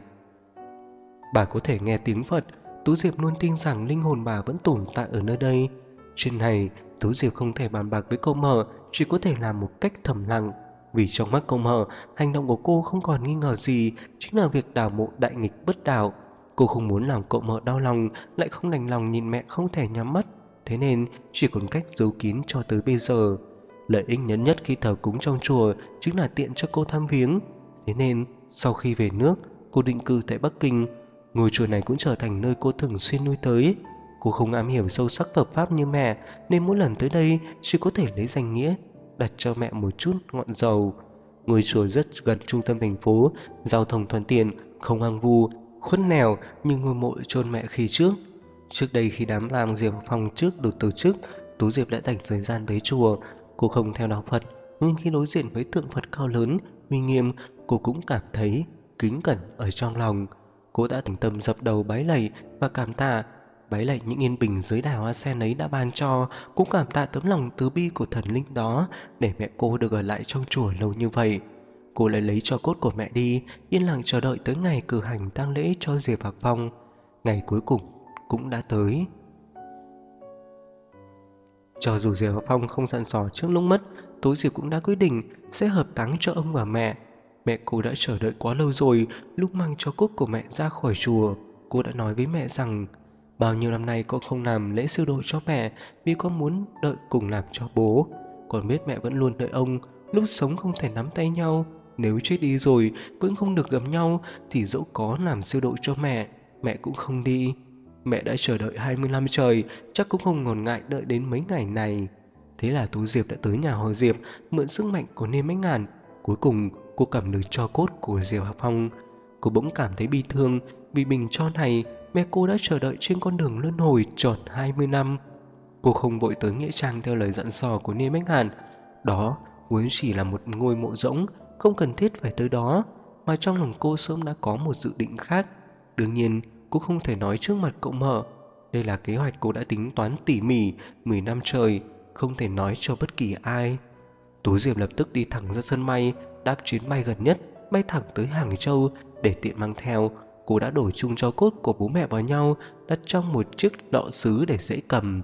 bà có thể nghe tiếng Phật. Tú Diệp luôn tin rằng linh hồn bà vẫn tồn tại ở nơi đây. Chuyện này Tú Diệp không thể bàn bạc với cô mợ, chỉ có thể làm một cách thầm lặng. Vì trong mắt cô mợ, hành động của cô không còn nghi ngờ gì, chính là việc đào mộ đại nghịch bất đạo. Cô không muốn làm cậu mợ đau lòng, lại không đành lòng nhìn mẹ không thể nhắm mắt, thế nên chỉ còn cách giấu kín cho tới bây giờ. Lợi ích lớn nhất khi thờ cúng trong chùa chính là tiện cho cô thăm viếng. Thế nên sau khi về nước, cô định cư tại Bắc Kinh. Ngôi chùa này cũng trở thành nơi cô thường xuyên lui tới. Cô không am hiểu sâu sắc Phật pháp như mẹ, nên mỗi lần tới đây chỉ có thể lấy danh nghĩa đặt cho mẹ một chút ngọn dầu. Ngôi chùa rất gần trung tâm thành phố, giao thông thuận tiện, không hoang vu, khuất nẻo như ngôi mộ chôn mẹ khi trước. Trước đây khi đám tang Diệp Phong trước được tổ chức, Tú Diệp đã dành thời gian tới chùa. Cô không theo đạo Phật, nhưng khi đối diện với tượng Phật cao lớn, uy nghiêm, cô cũng cảm thấy kính cẩn ở trong lòng. Cô đã thành tâm dập đầu bái lạy và cảm tạ, bái lạy những yên bình dưới đài hoa sen ấy đã ban cho, cũng cảm tạ tấm lòng từ bi của thần linh đó để mẹ cô được ở lại trong chùa lâu như vậy. Cô lại lấy tro cốt của mẹ đi, yên lặng chờ đợi tới ngày cử hành tang lễ cho Diệp Hạc Phong. Ngày cuối cùng cũng đã tới. Cho dù Diệp Hạc Phong không dặn dò trước lúc mất, Tố Diệp cũng đã quyết định sẽ hợp táng cho ông và mẹ. Mẹ cô đã chờ đợi quá lâu rồi. Lúc mang tro cốt của mẹ ra khỏi chùa, cô đã nói với mẹ rằng bao nhiêu năm nay con không làm lễ siêu độ cho mẹ vì con muốn đợi cùng làm cho bố. Con biết mẹ vẫn luôn đợi ông, lúc sống không thể nắm tay nhau, nếu chết đi rồi vẫn không được gặp nhau thì dẫu có làm siêu độ cho mẹ, mẹ cũng không đi. Mẹ đã chờ đợi 20 năm trời, chắc cũng không ngần ngại đợi đến mấy ngày này. Thế là Tú Diệp đã tới nhà họ Diệp, mượn sức mạnh của Niêm Ánh Ngàn. Cuối cùng cô cầm được tro cốt của Diệp Hạc Phong. Cô bỗng cảm thấy bi thương vì bình tro này mẹ cô đã chờ đợi trên con đường luân hồi trọn 20 năm. Cô không vội tới nghĩa trang theo lời dặn dò của Niêm Ánh Ngàn. Đó vốn chỉ là một ngôi mộ rỗng, không cần thiết phải tới đó, mà trong lòng cô sớm đã có một dự định khác. Đương nhiên cô không thể nói trước mặt cậu mợ. Đây là kế hoạch cô đã tính toán tỉ mỉ 10 năm trời, không thể nói cho bất kỳ ai. Tú Diệp lập tức đi thẳng ra sân bay, đáp chuyến bay gần nhất, bay thẳng tới Hàng Châu để tiện mang theo. Cô đã đổi chung tro cốt của bố mẹ vào nhau, đặt trong một chiếc lọ sứ để dễ cầm.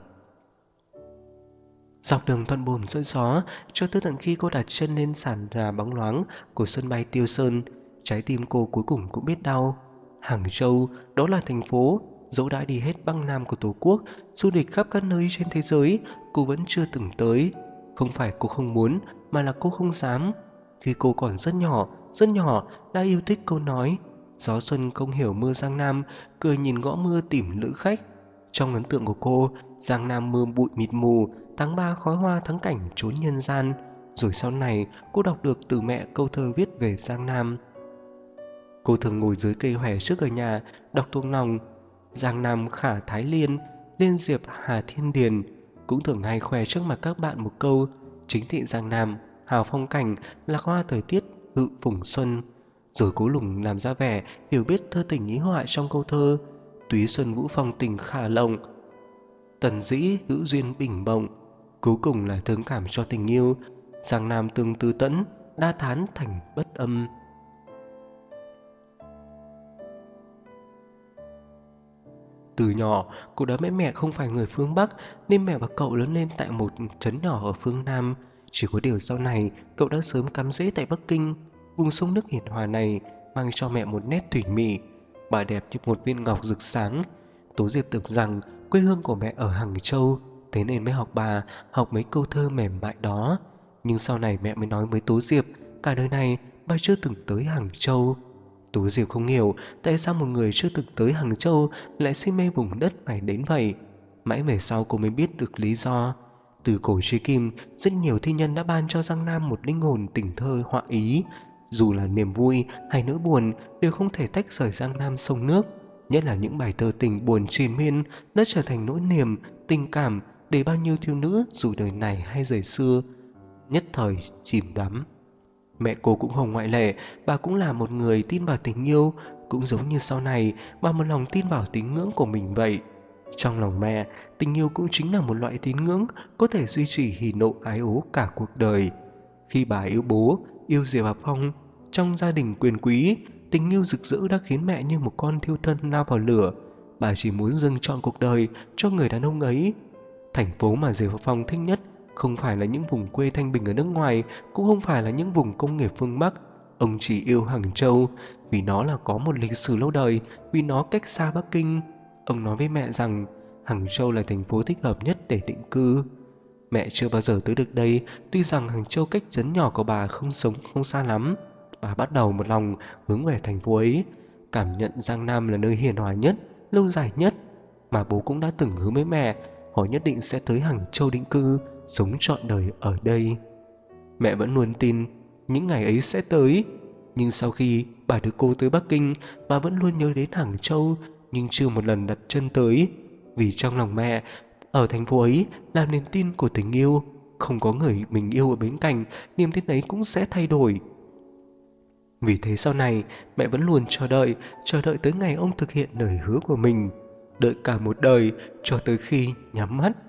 Dọc đường thuận buồm xuôi gió, cho tới tận khi cô đặt chân lên sàn nhà bóng loáng của sân bay Tiêu Sơn, trái tim cô cuối cùng cũng biết đau. Hàng Châu, đó là thành phố, dẫu đã đi hết Bắc Nam của Tổ quốc, du lịch khắp các nơi trên thế giới, cô vẫn chưa từng tới. Không phải cô không muốn, mà là cô không dám. Khi cô còn rất nhỏ, đã yêu thích câu nói gió xuân không hiểu mưa Giang Nam, cười nhìn ngõ mưa tìm lữ khách. Trong ấn tượng của cô, Giang Nam mưa bụi mịt mù, tháng 3 khói hoa thắng cảnh chốn nhân gian. Rồi sau này, cô đọc được từ mẹ câu thơ viết về Giang Nam. Cô thường ngồi dưới cây hòe trước ở nhà, đọc thuộc lòng Giang Nam khả Thái Liên, Liên Diệp Hà Thiên Điền. Cũng thường hay khoe trước mặt các bạn một câu chính thị Giang Nam, hào phong cảnh, lạc hoa thời tiết, hự phùng xuân. Rồi cố lùng làm ra vẻ hiểu biết thơ tình ý họa trong câu thơ. Túy xuân vũ phong tình khả lộng, tần dĩ hữu duyên bình bồng. Cuối cùng là thương cảm cho tình yêu. Giang Nam tương tư tẫn, đa thán thành bất âm. Từ nhỏ, cô đã biết mẹ không phải người phương Bắc, nên mẹ và cậu lớn lên tại một trấn nhỏ ở phương Nam. Chỉ có điều sau này, cậu đã sớm cắm rễ tại Bắc Kinh. Vùng sông nước hiền hòa này mang cho mẹ một nét thủy mị. Bà đẹp như một viên ngọc rực sáng. Tố Diệp tưởng rằng quê hương của mẹ ở Hàng Châu, thế nên mới học bà, học mấy câu thơ mềm mại đó. Nhưng sau này mẹ mới nói với Tố Diệp, cả đời này bà chưa từng tới Hàng Châu. Tú Diệp không hiểu tại sao một người chưa từng tới Hàng Châu lại si mê vùng đất này đến vậy. Mãi về sau cô mới biết được lý do. Từ cổ chí kim, rất nhiều thi nhân đã ban cho Giang Nam một linh hồn tình thơ họa ý. Dù là niềm vui hay nỗi buồn đều không thể tách rời Giang Nam sông nước. Nhất là những bài thơ tình buồn triền miên đã trở thành nỗi niềm, tình cảm để bao nhiêu thiếu nữ dù đời này hay đời xưa nhất thời chìm đắm. Mẹ cô cũng không ngoại lệ, bà cũng là một người tin vào tình yêu, cũng giống như sau này bà một lòng tin vào tín ngưỡng của mình vậy. Trong lòng mẹ, tình yêu cũng chính là một loại tín ngưỡng có thể duy trì hỉ nộ ái ố cả cuộc đời. Khi bà yêu bố, yêu Diệp Hà Phong, trong gia đình quyền quý, tình yêu rực rỡ đã khiến mẹ như một con thiêu thân lao vào lửa. Bà chỉ muốn dâng trọn cuộc đời cho người đàn ông ấy. Thành phố mà Diệp Hà Phong thích nhất không phải là những vùng quê thanh bình ở nước ngoài, cũng không phải là những vùng công nghiệp phương Bắc. Ông chỉ yêu Hàng Châu vì nó là có một lịch sử lâu đời, vì nó cách xa Bắc Kinh. Ông nói với mẹ rằng Hàng Châu là thành phố thích hợp nhất để định cư. Mẹ chưa bao giờ tới được đây, tuy rằng Hàng Châu cách trấn nhỏ của bà không xa lắm. Bà bắt đầu một lòng hướng về thành phố ấy, cảm nhận Giang Nam là nơi hiền hòa nhất, lâu dài nhất. Mà bố cũng đã từng hứa với mẹ, họ nhất định sẽ tới Hàng Châu định cư, sống trọn đời ở đây. Mẹ vẫn luôn tin những ngày ấy sẽ tới. Nhưng sau khi bà đưa cô tới Bắc Kinh, bà vẫn luôn nhớ đến Hàng Châu, nhưng chưa một lần đặt chân tới. Vì trong lòng mẹ, ở thành phố ấy là niềm tin của tình yêu. Không có người mình yêu ở bên cạnh, niềm tin ấy cũng sẽ thay đổi. Vì thế sau này, mẹ vẫn luôn chờ đợi tới ngày ông thực hiện lời hứa của mình. Đợi cả một đời, cho tới khi nhắm mắt.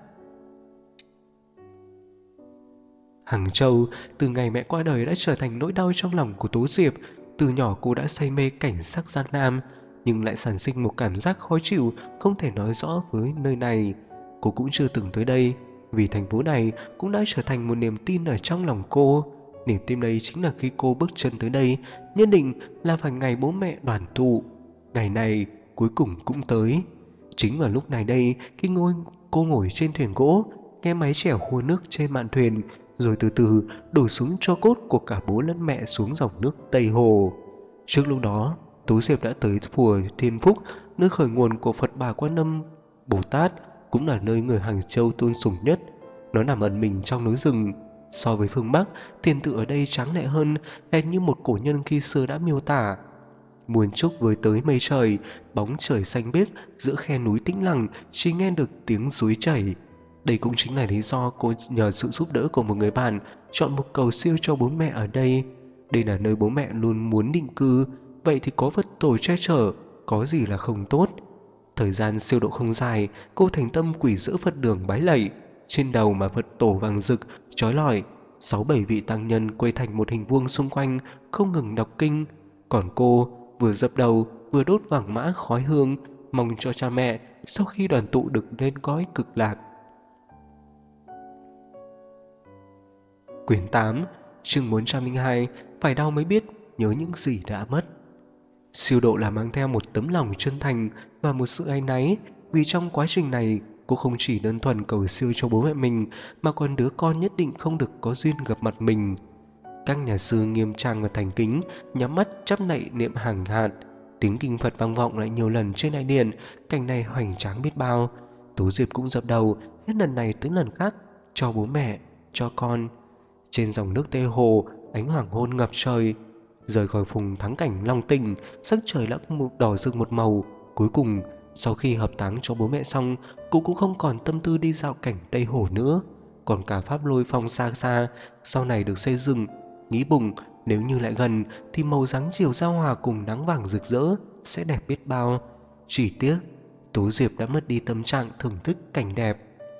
Hàng Châu, từ ngày mẹ qua đời đã trở thành nỗi đau trong lòng của Tố Diệp. Từ nhỏ cô đã say mê cảnh sắc Giang Nam, nhưng lại sản sinh một cảm giác khó chịu không thể nói rõ với nơi này. Cô cũng chưa từng tới đây, vì thành phố này cũng đã trở thành một niềm tin ở trong lòng cô. Niềm tin ấy chính là khi cô bước chân tới đây, nhất định là phải ngày bố mẹ đoàn tụ. Ngày này cuối cùng cũng tới. Chính vào lúc này đây, khi cô ngồi trên thuyền gỗ, nghe máy chèo hua nước trên mạn thuyền, rồi từ từ đổ xuống tro cốt của cả bố lẫn mẹ xuống dòng nước Tây Hồ. Trước lúc đó, Tú Diệp đã tới Phùa Thiên Phúc, nơi khởi nguồn của Phật Bà Quan Âm Bồ Tát, cũng là nơi người Hàng Châu tôn sùng nhất. Nó nằm ẩn mình trong núi rừng. So với phương Bắc, tiền tự ở đây tráng lệ hơn, hệt như một cổ nhân khi xưa đã miêu tả. Muôn trúc với tới mây trời, bóng trời xanh biếc giữa khe núi tĩnh lặng, chỉ nghe được tiếng suối chảy. Đây cũng chính là lý do cô nhờ sự giúp đỡ của một người bạn chọn một cầu siêu cho bố mẹ ở đây. Đây là nơi bố mẹ luôn muốn định cư, vậy thì có Phật tổ che chở, có gì là không tốt. Thời gian siêu độ không dài, cô thành tâm quỳ giữa Phật đường bái lạy. Trên đầu mà Phật tổ vàng rực, chói lọi, 6-7 vị tăng nhân quay thành một hình vuông xung quanh, không ngừng đọc kinh. Còn cô vừa dập đầu vừa đốt vàng mã khói hương, mong cho cha mẹ sau khi đoàn tụ được lên cõi cực lạc. Quyển 8, chương 402, phải đau mới biết nhớ những gì đã mất. Siêu độ là mang theo một tấm lòng chân thành và một sự áy náy, vì trong quá trình này cô không chỉ đơn thuần cầu siêu cho bố mẹ mình mà còn đứa con nhất định không được có duyên gặp mặt mình. Các nhà sư nghiêm trang và thành kính nhắm mắt chắp lạy niệm hàng hạt, tiếng kinh Phật vang vọng lại nhiều lần trên đại điện. Cảnh này hoành tráng biết bao. Tú Diệp cũng dập đầu hết lần này tới lần khác cho bố mẹ, cho con. Trên dòng nước Tây Hồ, ánh hoàng hôn ngập trời. Rời khỏi vùng thắng cảnh long tỉnh, sắc trời đã đỏ rực một màu. Cuối cùng, sau khi hợp táng cho bố mẹ xong, cụ cũng không còn tâm tư đi dạo cảnh Tây Hồ nữa. Còn cả Pháp Lôi Phong xa xa sau này được xây dựng, nghĩ bụng nếu như lại gần thì màu dáng chiều giao hòa cùng nắng vàng rực rỡ sẽ đẹp biết bao. Chỉ tiếc Tú Diệp đã mất đi tâm trạng thưởng thức cảnh đẹp.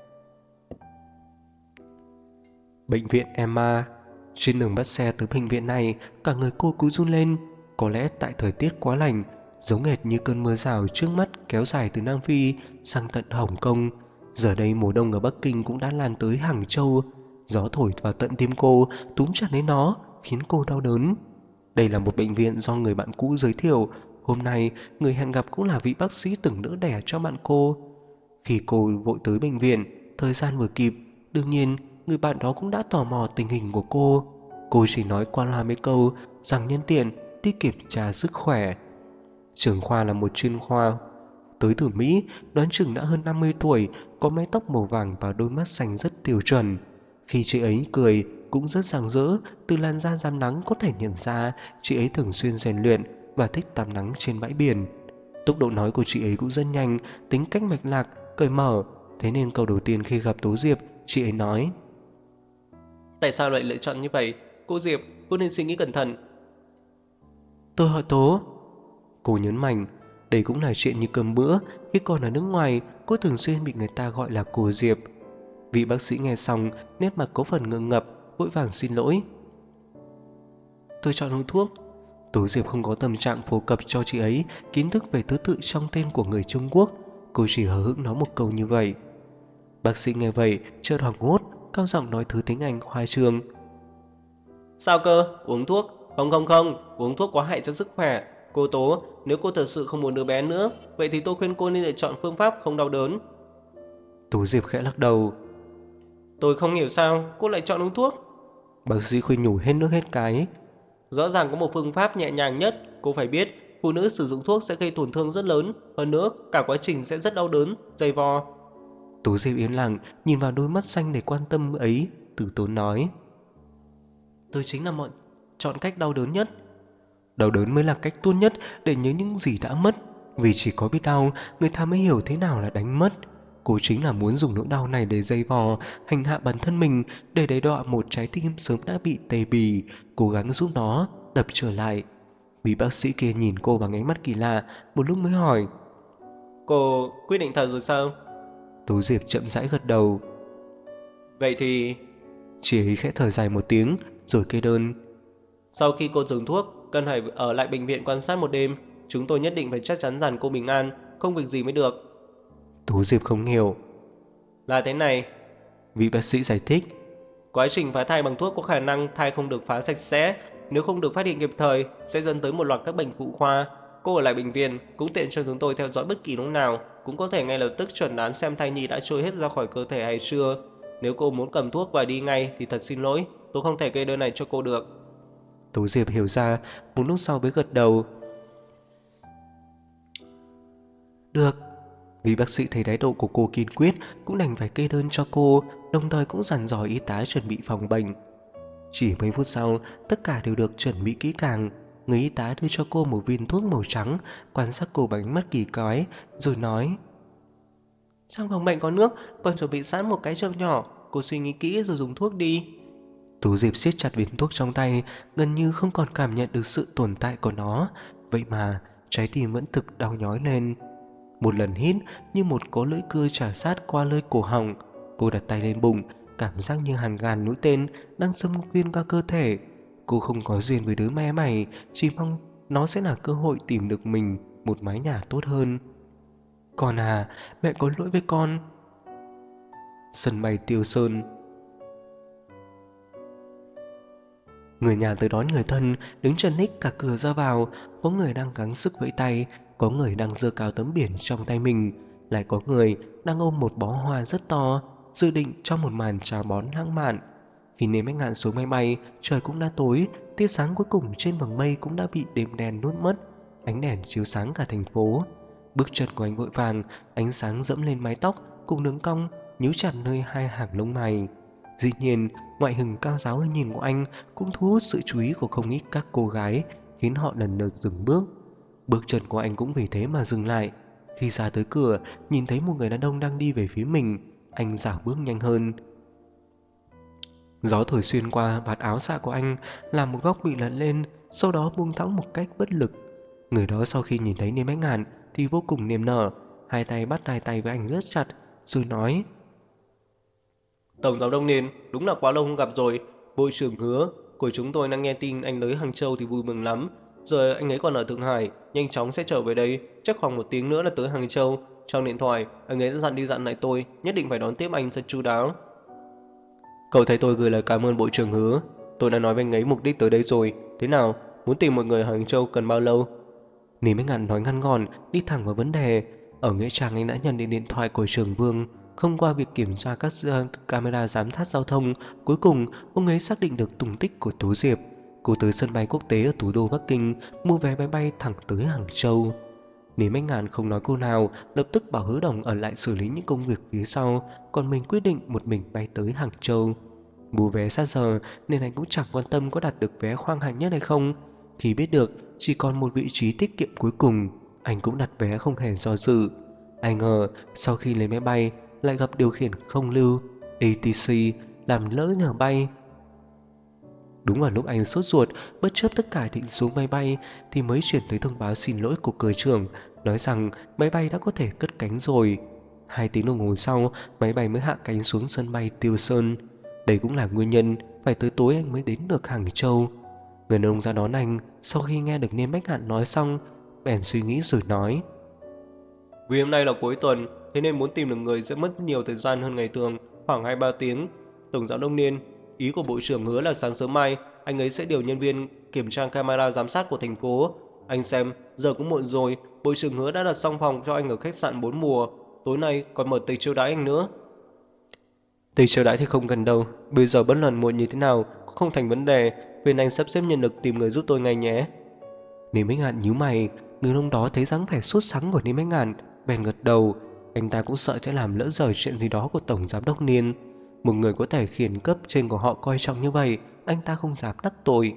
Bệnh viện Emma. Trên đường bắt xe tới bệnh viện này, cả người cô cứ run lên. Có lẽ tại thời tiết quá lạnh, giống hệt như cơn mưa rào trước mắt kéo dài từ Nam Phi sang tận Hồng Kông. Giờ đây mùa đông ở Bắc Kinh cũng đã lan tới Hàng Châu. Gió thổi vào tận tim cô, túm chặt lấy nó, khiến cô đau đớn. Đây là một bệnh viện do người bạn cũ giới thiệu. Hôm nay, người hẹn gặp cũng là vị bác sĩ từng đỡ đẻ cho bạn cô. Khi cô vội tới bệnh viện, thời gian vừa kịp. Đương nhiên, người bạn đó cũng đã tò mò tình hình của cô. Cô chỉ nói qua loa mấy câu rằng nhân tiện đi kiểm tra sức khỏe. Trưởng khoa là một chuyên khoa tới từ Mỹ, đoán chừng đã hơn 50 tuổi, có mái tóc màu vàng và đôi mắt xanh rất tiêu chuẩn. Khi chị ấy cười cũng rất rạng rỡ, từ làn da rám nắng có thể nhận ra chị ấy thường xuyên rèn luyện và thích tắm nắng trên bãi biển. Tốc độ nói của chị ấy cũng rất nhanh, tính cách mạch lạc, cởi mở. Thế nên câu đầu tiên khi gặp Tố Diệp, chị ấy nói: Tại sao lại lựa chọn như vậy? Cô Diệp, cô nên suy nghĩ cẩn thận. Tôi hỏi Tố. Cô nhấn mạnh, đây cũng là chuyện như cơm bữa. Khi còn ở nước ngoài, cô thường xuyên bị người ta gọi là cô Diệp. Vị bác sĩ nghe xong, nét mặt có phần ngượng ngập, vội vàng xin lỗi. Tôi chọn uống thuốc. Tố Diệp không có tâm trạng phổ cập cho chị ấy kiến thức về thứ tự trong tên của người Trung Quốc. Cô chỉ hờ hững nói một câu như vậy. Bác sĩ nghe vậy, chợt hoảng hốt, cao giọng nói thứ tiếng Anh khoa trương. Sao cơ? Uống thuốc? Không không không, uống thuốc có hại cho sức khỏe. Cô Tố, nếu cô thật sự không muốn đứa bé nữa, vậy thì tôi khuyên cô nên lựa chọn phương pháp không đau đớn. Tố Diệp khẽ lắc đầu. Tôi không hiểu sao cô lại chọn uống thuốc. Bác sĩ khuyên nhủ hết nước hết cái. Rõ ràng có một phương pháp nhẹ nhàng nhất. Cô phải biết, phụ nữ sử dụng thuốc sẽ gây tổn thương rất lớn. Hơn nữa, cả quá trình sẽ rất đau đớn, dày vò. Tố Diệp yên lặng nhìn vào đôi mắt xanh để quan tâm ấy, từ tốn nói. Tôi chính là chọn cách đau đớn nhất. Đau đớn mới là cách tốt nhất để nhớ những gì đã mất. Vì chỉ có biết đau, người ta mới hiểu thế nào là đánh mất. Cô chính là muốn dùng nỗi đau này để dây vò, hành hạ bản thân mình, để đẩy đọa một trái tim sớm đã bị tê bì, cố gắng giúp nó đập trở lại. Vị bác sĩ kia nhìn cô bằng ánh mắt kỳ lạ, một lúc mới hỏi. Cô quyết định thật rồi sao? Tố Diệp chậm rãi gật đầu. Vậy thì Chị ấy khẽ thở dài một tiếng, rồi kê đơn. sau khi cô dùng thuốc, cần phải ở lại bệnh viện quan sát một đêm. Chúng tôi nhất định phải chắc chắn rằng cô bình an, không việc gì mới được. Tố Diệp không hiểu. Là thế này, Vị bác sĩ giải thích. quá trình phá thai bằng thuốc có khả năng thai không được phá sạch sẽ. Nếu không được phát hiện kịp thời, sẽ dẫn tới một loạt các bệnh phụ khoa. Cô ở lại bệnh viện cũng tiện cho chúng tôi theo dõi bất kỳ lúc nào, cũng có thể ngay lập tức chuẩn đoán xem thai nhi đã trôi hết ra khỏi cơ thể hay chưa. Nếu cô muốn cầm thuốc và đi ngay thì thật xin lỗi, tôi không thể kê đơn này cho cô được. Tố Diệp hiểu ra, một lúc sau mới gật đầu. Được. Vị bác sĩ thấy thái độ của cô kiên quyết, cũng đành phải kê đơn cho cô, đồng thời cũng dặn dò y tá chuẩn bị phòng bệnh. Chỉ mấy phút sau, tất cả đều được chuẩn bị kỹ càng. Người y tá đưa cho cô một viên thuốc màu trắng, quan sát cô bằng ánh mắt kỳ quái, rồi nói. Trong phòng bệnh có nước, còn chuẩn bị sẵn một cái châm nhỏ, cô suy nghĩ kỹ rồi dùng thuốc đi. Tú Diệp siết chặt viên thuốc trong tay, gần như không còn cảm nhận được sự tồn tại của nó. Vậy mà trái tim vẫn thực đau nhói lên. Một lần hít như một có lưỡi cưa chà sát qua lơi cổ họng. Cô đặt tay lên bụng, cảm giác như hàng ngàn mũi tên đang xâm xuyên qua cơ thể. Cô không có duyên với đứa mẹ mày, chỉ mong nó sẽ là cơ hội tìm được mình một mái nhà tốt hơn. Con à, mẹ có lỗi với con. Sân bay Tiêu Sơn. Người nhà tới đón người thân, đứng chật ních cả cửa ra vào. Có người đang gắng sức vẫy tay, có người đang giơ cao tấm biển trong tay mình, lại có người đang ôm một bó hoa rất to, dự định cho một màn chào đón lãng mạn. Khi nếm ánh ngạn xuống máy bay, trời cũng đã tối, tia sáng cuối cùng trên vầng mây cũng đã bị đêm đen nuốt mất. Ánh đèn chiếu sáng cả thành phố. Bước chân của anh vội vàng, ánh sáng dẫm lên mái tóc cùng đứng cong, nhíu chặt nơi hai hàng lông mày. Dĩ nhiên, ngoại hình cao ráo hơi nhìn của anh cũng thu hút sự chú ý của không ít các cô gái, khiến họ lần lượt dừng bước. Bước chân của anh cũng vì thế mà dừng lại. Khi ra tới cửa, nhìn thấy một người đàn ông đang đi về phía mình, anh dạo bước nhanh hơn. Gió thổi xuyên qua vạt áo xạ của anh, làm một góc bị lật lên, sau đó buông thõng một cách bất lực. Người đó sau khi nhìn thấy Niêm Bách Ngạn thì vô cùng niềm nở, hai tay bắt hai tay với anh rất chặt, rồi nói: Tổng giám đốc Niên, đúng là quá lâu không gặp rồi. Bộ trưởng Hứa của chúng tôi đang nghe tin anh tới Hàng Châu thì vui mừng lắm. Giờ anh ấy còn ở Thượng Hải, nhanh chóng sẽ trở về đây, chắc khoảng 1 tiếng nữa là tới Hàng Châu. Trong điện thoại, anh ấy đã dặn đi dặn lại tôi, nhất định phải đón tiếp anh thật chu đáo. Cậu thấy tôi gửi lời cảm ơn Bộ trưởng Hứa. Tôi đã nói với anh ấy mục đích tới đây rồi. Thế nào, muốn tìm một người ở Hàng Châu cần bao lâu? Niêm Bách Ngạn nói ngắn gọn, đi thẳng vào vấn đề. Ở nghĩa trang anh đã nhận được điện thoại của Trường Vương. Không qua việc kiểm tra các camera giám sát giao thông, cuối cùng ông ấy xác định được tung tích của Tú Diệp. Cô tới sân bay quốc tế ở thủ đô Bắc Kinh, mua vé máy bay thẳng tới Hàng Châu. Niêm Bách Ngạn không nói câu nào, lập tức bảo Hứa Đồng ở lại xử lý những công việc phía sau, còn mình quyết định một mình bay tới Hàng Châu. Mua vé sát giờ nên anh cũng chẳng quan tâm có đặt được vé khoang hạng nhất hay không. Khi biết được chỉ còn một vị trí tiết kiệm cuối cùng, anh cũng đặt vé không hề do dự. Ai ngờ sau khi lên máy bay lại gặp điều khiển không lưu ATC làm lỡ nhờ bay. Đúng vào lúc anh sốt ruột, bất chấp tất cả định xuống máy bay thì mới chuyển tới thông báo xin lỗi của cơ trưởng, nói rằng máy bay đã có thể cất cánh rồi. 2 tiếng đồng hồ sau, máy bay mới hạ cánh xuống sân bay Tiêu Sơn. Đây cũng là nguyên nhân phải tới tối anh mới đến được Hàng Châu. Người đàn ông ra đón anh sau khi nghe được Niêm Bách Ngạn nói xong, bèn suy nghĩ rồi nói: Vì hôm nay là cuối tuần, thế nên muốn tìm được người sẽ mất rất nhiều thời gian hơn ngày thường, khoảng 2-3 tiếng. Tổng giám đốc Niên, ý của Bộ trưởng Hứa là sáng sớm mai, anh ấy sẽ điều nhân viên kiểm tra camera giám sát của thành phố. Anh xem, giờ cũng muộn rồi, Bộ trưởng Hứa đã đặt xong phòng cho anh ở khách sạn 4 mùa. Tối nay còn mở tiệc chiêu đãi anh nữa. Tiệc chiêu đãi thì không cần đâu, bây giờ bất luận muộn như thế nào cũng không thành vấn đề, bên anh sắp xếp nhân lực tìm người giúp tôi ngay nhé. Niêm Bách Ngạn nhíu mày, người ông đó thấy dáng vẻ sốt sắng của Niêm Bách Ngạn, bèn gật đầu. Anh ta cũng sợ sẽ làm lỡ dở chuyện gì đó của tổng giám đốc Niên. Một người có thể khiến cấp trên của họ coi trọng như vậy, anh ta không dám đắc tội.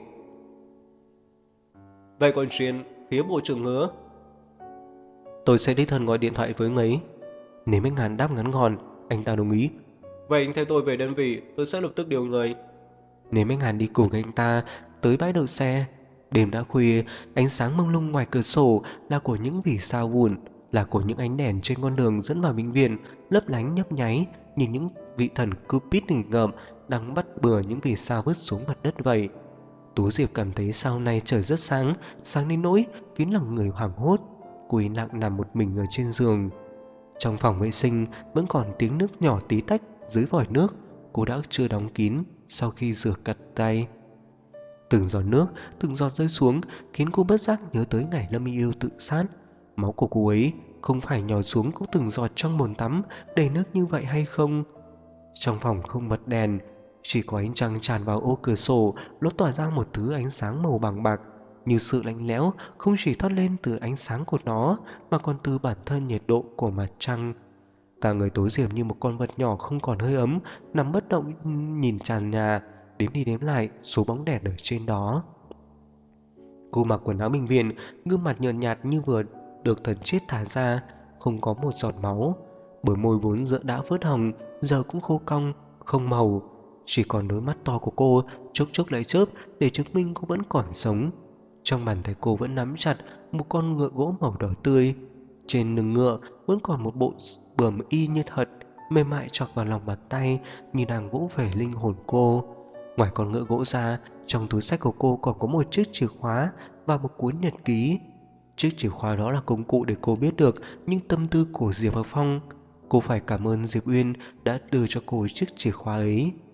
Vậy còn chuyện phía Bộ trưởng Hứa? Tôi sẽ đích thân gọi điện thoại với ông ấy. Niêm Bách Ngạn đáp ngắn gọn, anh ta đồng ý. Vậy anh theo tôi về đơn vị, tôi sẽ lập tức điều người. Niêm Bách Ngạn đi cùng anh ta tới bãi đậu xe. Đêm đã khuya, ánh sáng mông lung ngoài cửa sổ là của những vì sao vụn, là của những ánh đèn trên con đường dẫn vào bệnh viện, lấp lánh nhấp nháy như những vị thần Cupid nghịch ngợm đang bắt bừa những vì sao vứt xuống mặt đất vậy. Tú Diệp cảm thấy sau này trời rất sáng, sáng đến nỗi khiến lòng người hoảng hốt. Cô ấy lặng nằm một mình ở trên giường. Trong phòng vệ sinh vẫn còn tiếng nước nhỏ tí tách dưới vòi nước. Cô đã chưa đóng kín sau khi rửa cặt tay. Từng giọt nước, từng giọt rơi xuống khiến cô bất giác nhớ tới ngày Lâm Yêu tự sát. Máu của cô ấy không phải nhỏ xuống cũng từng giọt trong bồn tắm đầy nước như vậy hay không? Trong phòng không bật đèn, chỉ có ánh trăng tràn vào ô cửa sổ, nó tỏa ra một thứ ánh sáng màu vàng bạc, như sự lạnh lẽo không chỉ thoát lên từ ánh sáng của nó mà còn từ bản thân nhiệt độ của mặt trăng. Cả người Tố Diệp như một con vật nhỏ không còn hơi ấm, nằm bất động nhìn tràn nhà, đếm đi đếm lại số bóng đèn ở trên đó. Cô mặc quần áo bệnh viện, gương mặt nhợt nhạt như vừa được thần chết thả ra, không có một giọt máu. Bờ môi vốn đã phớt hồng, giờ cũng khô cong, không màu. Chỉ còn đôi mắt to của cô chốc chốc lại chớp để chứng minh cô vẫn còn sống. Trong bàn tay cô vẫn nắm chặt một con ngựa gỗ màu đỏ tươi. Trên lưng ngựa vẫn còn một bộ bờm y như thật, mềm mại chọc vào lòng bàn tay như đang vỗ về linh hồn cô. Ngoài con ngựa gỗ ra, trong túi xách của cô còn có một chiếc chìa khóa và một cuốn nhật ký. Chiếc chìa khóa đó là công cụ để cô biết được những tâm tư của Diệp và Phong. Cô phải cảm ơn Diệp Uyên đã đưa cho cô chiếc chìa khóa ấy.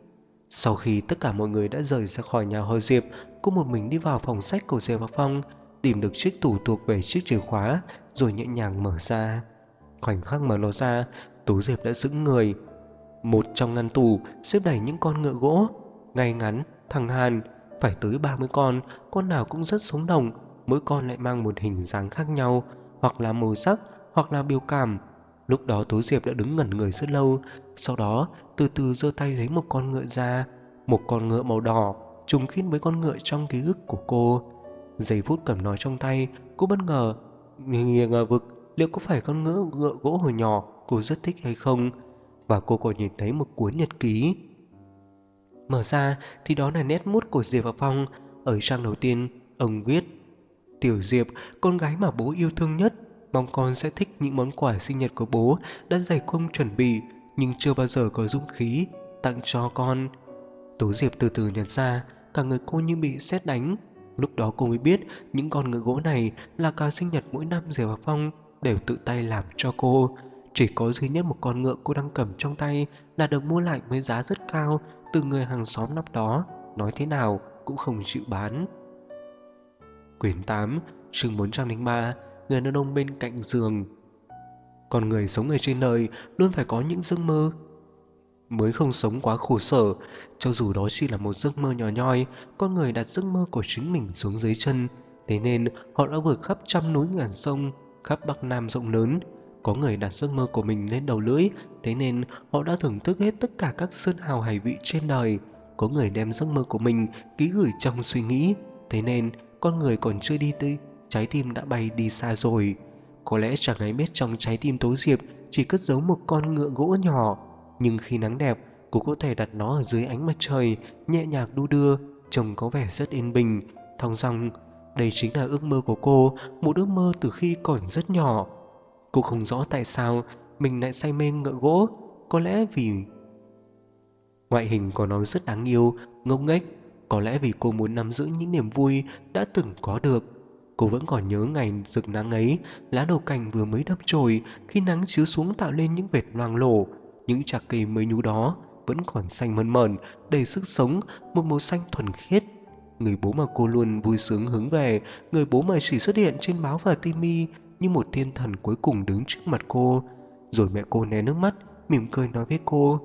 Sau khi tất cả mọi người đã rời ra khỏi nhà họ Diệp, cô một mình đi vào phòng sách của Diệp và Phong, tìm được chiếc tủ thuộc về chiếc chìa khóa, rồi nhẹ nhàng mở ra. Khoảnh khắc mở nó ra, Tú Diệp đã sững người. Một trong ngăn tủ xếp đầy những con ngựa gỗ, ngay ngắn, thẳng hàng, phải tới 30 con nào cũng rất sống động, mỗi con lại mang một hình dáng khác nhau, hoặc là màu sắc, hoặc là biểu cảm. Lúc đó Tú Diệp đã đứng ngẩn người rất lâu, sau đó từ từ giơ tay lấy một con ngựa ra, một con ngựa màu đỏ, trùng khít với con ngựa trong ký ức của cô. Giây phút cầm nó trong tay, cô bất ngờ, ngờ vực liệu có phải con ngựa gỗ hồi nhỏ cô rất thích hay không. Và cô còn nhìn thấy một cuốn nhật ký. Mở ra thì đó là nét bút của Diệp và Phong. Ở trang đầu tiên, ông viết: Tiểu Diệp, con gái mà bố yêu thương nhất, mong con sẽ thích những món quà sinh nhật của bố đã dày công chuẩn bị, nhưng chưa bao giờ có dũng khí tặng cho con. Tú Diệp từ từ nhận ra, cả người cô như bị sét đánh. Lúc đó cô mới biết những con ngựa gỗ này là quà sinh nhật mỗi năm Diệp và Phong đều tự tay làm cho cô. Chỉ có duy nhất một con ngựa cô đang cầm trong tay là được mua lại với giá rất cao từ người hàng xóm năm đó, nói thế nào cũng không chịu bán. Quyển 8, chương 403, người đàn ông bên cạnh giường. Con người sống ở trên đời luôn phải có những giấc mơ, mới không sống quá khổ sở. Cho dù đó chỉ là một giấc mơ nhỏ nhoi, con người đặt giấc mơ của chính mình xuống dưới chân, thế nên họ đã vượt khắp trăm núi ngàn sông, khắp Bắc Nam rộng lớn. Có người đặt giấc mơ của mình lên đầu lưỡi, thế nên họ đã thưởng thức hết tất cả các sơn hào hải vị trên đời. Có người đem giấc mơ của mình ký gửi trong suy nghĩ, thế nên con người còn chưa đi tới, trái tim đã bay đi xa rồi. Có lẽ chẳng ai biết trong trái tim Tố Diệp chỉ cất giấu một con ngựa gỗ nhỏ, nhưng khi nắng đẹp, cô có thể đặt nó ở dưới ánh mặt trời, nhẹ nhàng đu đưa, trông có vẻ rất yên bình, thong dong. Đây chính là ước mơ của cô, một ước mơ từ khi còn rất nhỏ. Cô không rõ tại sao mình lại say mê ngựa gỗ, có lẽ vì ngoại hình của nó rất đáng yêu, ngông nghếch, có lẽ vì cô muốn nắm giữ những niềm vui đã từng có được. Cô vẫn còn nhớ ngày rực nắng ấy, lá đổ cành vừa mới đâm chồi, khi nắng chiếu xuống tạo lên những vệt loang lổ. Những chạc cây mới nhú đó vẫn còn xanh mơn mởn, đầy sức sống, một màu xanh thuần khiết. Người bố mà cô luôn vui sướng hướng về, người bố mà chỉ xuất hiện trên báo và tivi như một thiên thần cuối cùng đứng trước mặt cô. Rồi mẹ cô né nước mắt, mỉm cười nói với cô: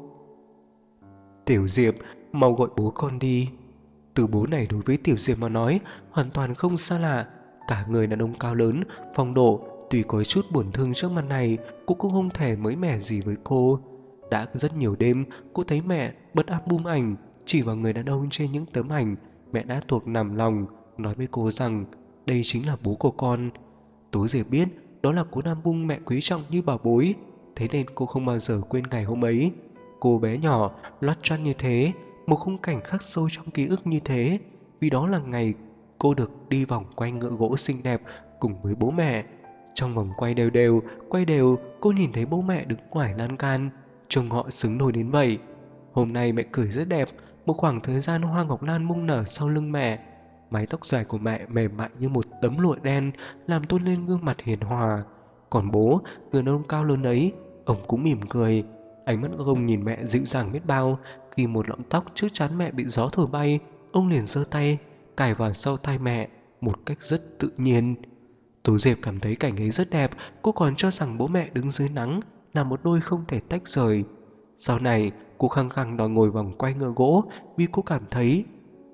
Tiểu Diệp, mau gọi bố con đi. Từ bố này đối với Tiểu Diệp mà nói hoàn toàn không xa lạ. Cả người đàn ông cao lớn, phong độ, tuy có chút buồn thương trước mặt này, cũng không thể mới mẻ gì với cô. Đã rất nhiều đêm, cô thấy mẹ bật album ảnh, chỉ vào người đàn ông trên những tấm ảnh. Mẹ đã thuộc nằm lòng, nói với cô rằng đây chính là bố của con. Tú Diệp biết đó là cuốn album mẹ quý trọng như bảo bối, thế nên cô không bao giờ quên ngày hôm ấy. Cô bé nhỏ, lót choăn như thế, một khung cảnh khắc sâu trong ký ức như thế, vì đó là ngày cô được đi vòng quay ngựa gỗ xinh đẹp cùng với bố mẹ. Trong vòng quay đều, cô nhìn thấy bố mẹ đứng ngoài lan can, trông họ xứng đôi đến vậy. Hôm nay mẹ cười rất đẹp, một khoảng thời gian hoa ngọc lan bung nở sau lưng mẹ. Mái tóc dài của mẹ mềm mại như một tấm lụa đen, làm tôn lên gương mặt hiền hòa. Còn bố, người đàn ông cao lớn ấy, ông cũng mỉm cười. Ánh mắt ông nhìn mẹ dịu dàng biết bao. Khi một lọn tóc trước trán mẹ bị gió thổi bay, ông liền giơ tay cài vào sau tai mẹ một cách rất tự nhiên. Tú Diệp cảm thấy cảnh ấy rất đẹp. Cô còn cho rằng bố mẹ đứng dưới nắng là một đôi không thể tách rời. Sau này cô khăng khăng đòi ngồi vòng quay ngựa gỗ, vì cô cảm thấy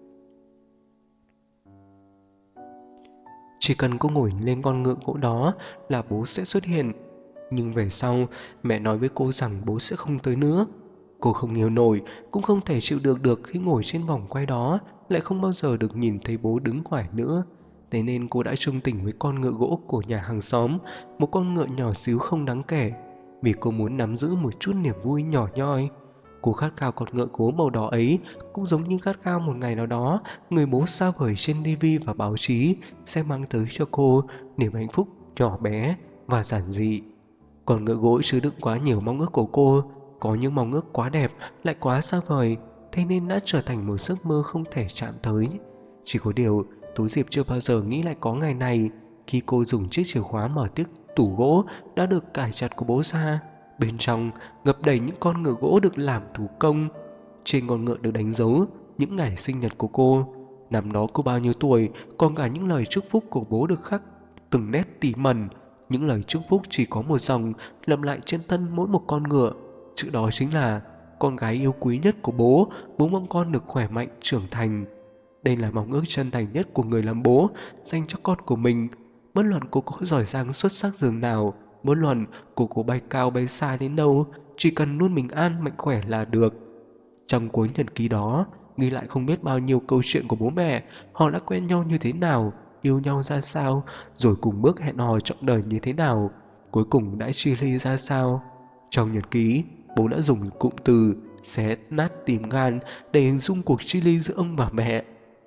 chỉ cần cô ngồi lên con ngựa gỗ đó là bố sẽ xuất hiện. Nhưng về sau mẹ nói với cô rằng bố sẽ không tới nữa. Cô không hiểu nổi, cũng không thể chịu được khi ngồi trên vòng quay đó lại không bao giờ được nhìn thấy bố đứng ngoài nữa. Thế nên cô đã chung tình với con ngựa gỗ của nhà hàng xóm, một con ngựa nhỏ xíu không đáng kể, vì cô muốn nắm giữ một chút niềm vui nhỏ nhoi. Cô khát khao con ngựa gỗ màu đỏ ấy, cũng giống như khát khao một ngày nào đó người bố xa vời trên tivi và báo chí sẽ mang tới cho cô niềm hạnh phúc nhỏ bé và giản dị. Còn ngựa gỗ chứa đựng quá nhiều mong ước của cô, có những mong ước quá đẹp lại quá xa vời, thế nên đã trở thành một giấc mơ không thể chạm tới. Chỉ có điều Tú Diệp chưa bao giờ nghĩ lại có ngày này, khi cô dùng chiếc chìa khóa mở chiếc tủ gỗ đã được cài chặt của bố ra. Bên trong ngập đầy những con ngựa gỗ được làm thủ công. Trên con ngựa được đánh dấu những ngày sinh nhật của cô. Năm đó cô bao nhiêu tuổi, còn cả những lời chúc phúc của bố được khắc từng nét tỉ mẩn. Những lời chúc phúc chỉ có một dòng lặp lại trên thân mỗi một con ngựa. Chữ đó chính là: con gái yêu quý nhất của bố, bố mong con được khỏe mạnh trưởng thành. Đây là mong ước chân thành nhất của người làm bố dành cho con của mình. Bất luận cô có giỏi giang xuất sắc dường nào, bất luận cô có bay cao bay xa đến đâu, chỉ cần luôn bình an mạnh khỏe là được. Trong cuốn nhật ký đó ghi lại không biết bao nhiêu câu chuyện của bố mẹ. Họ đã quen nhau như thế nào, yêu nhau ra sao, rồi cùng bước hẹn hò trọn đời như thế nào, cuối cùng đã chia ly ra sao. Trong nhật ký, bố đã dùng cụm từ xé nát tim gan để hình dung cuộc chia ly giữa ông và mẹ.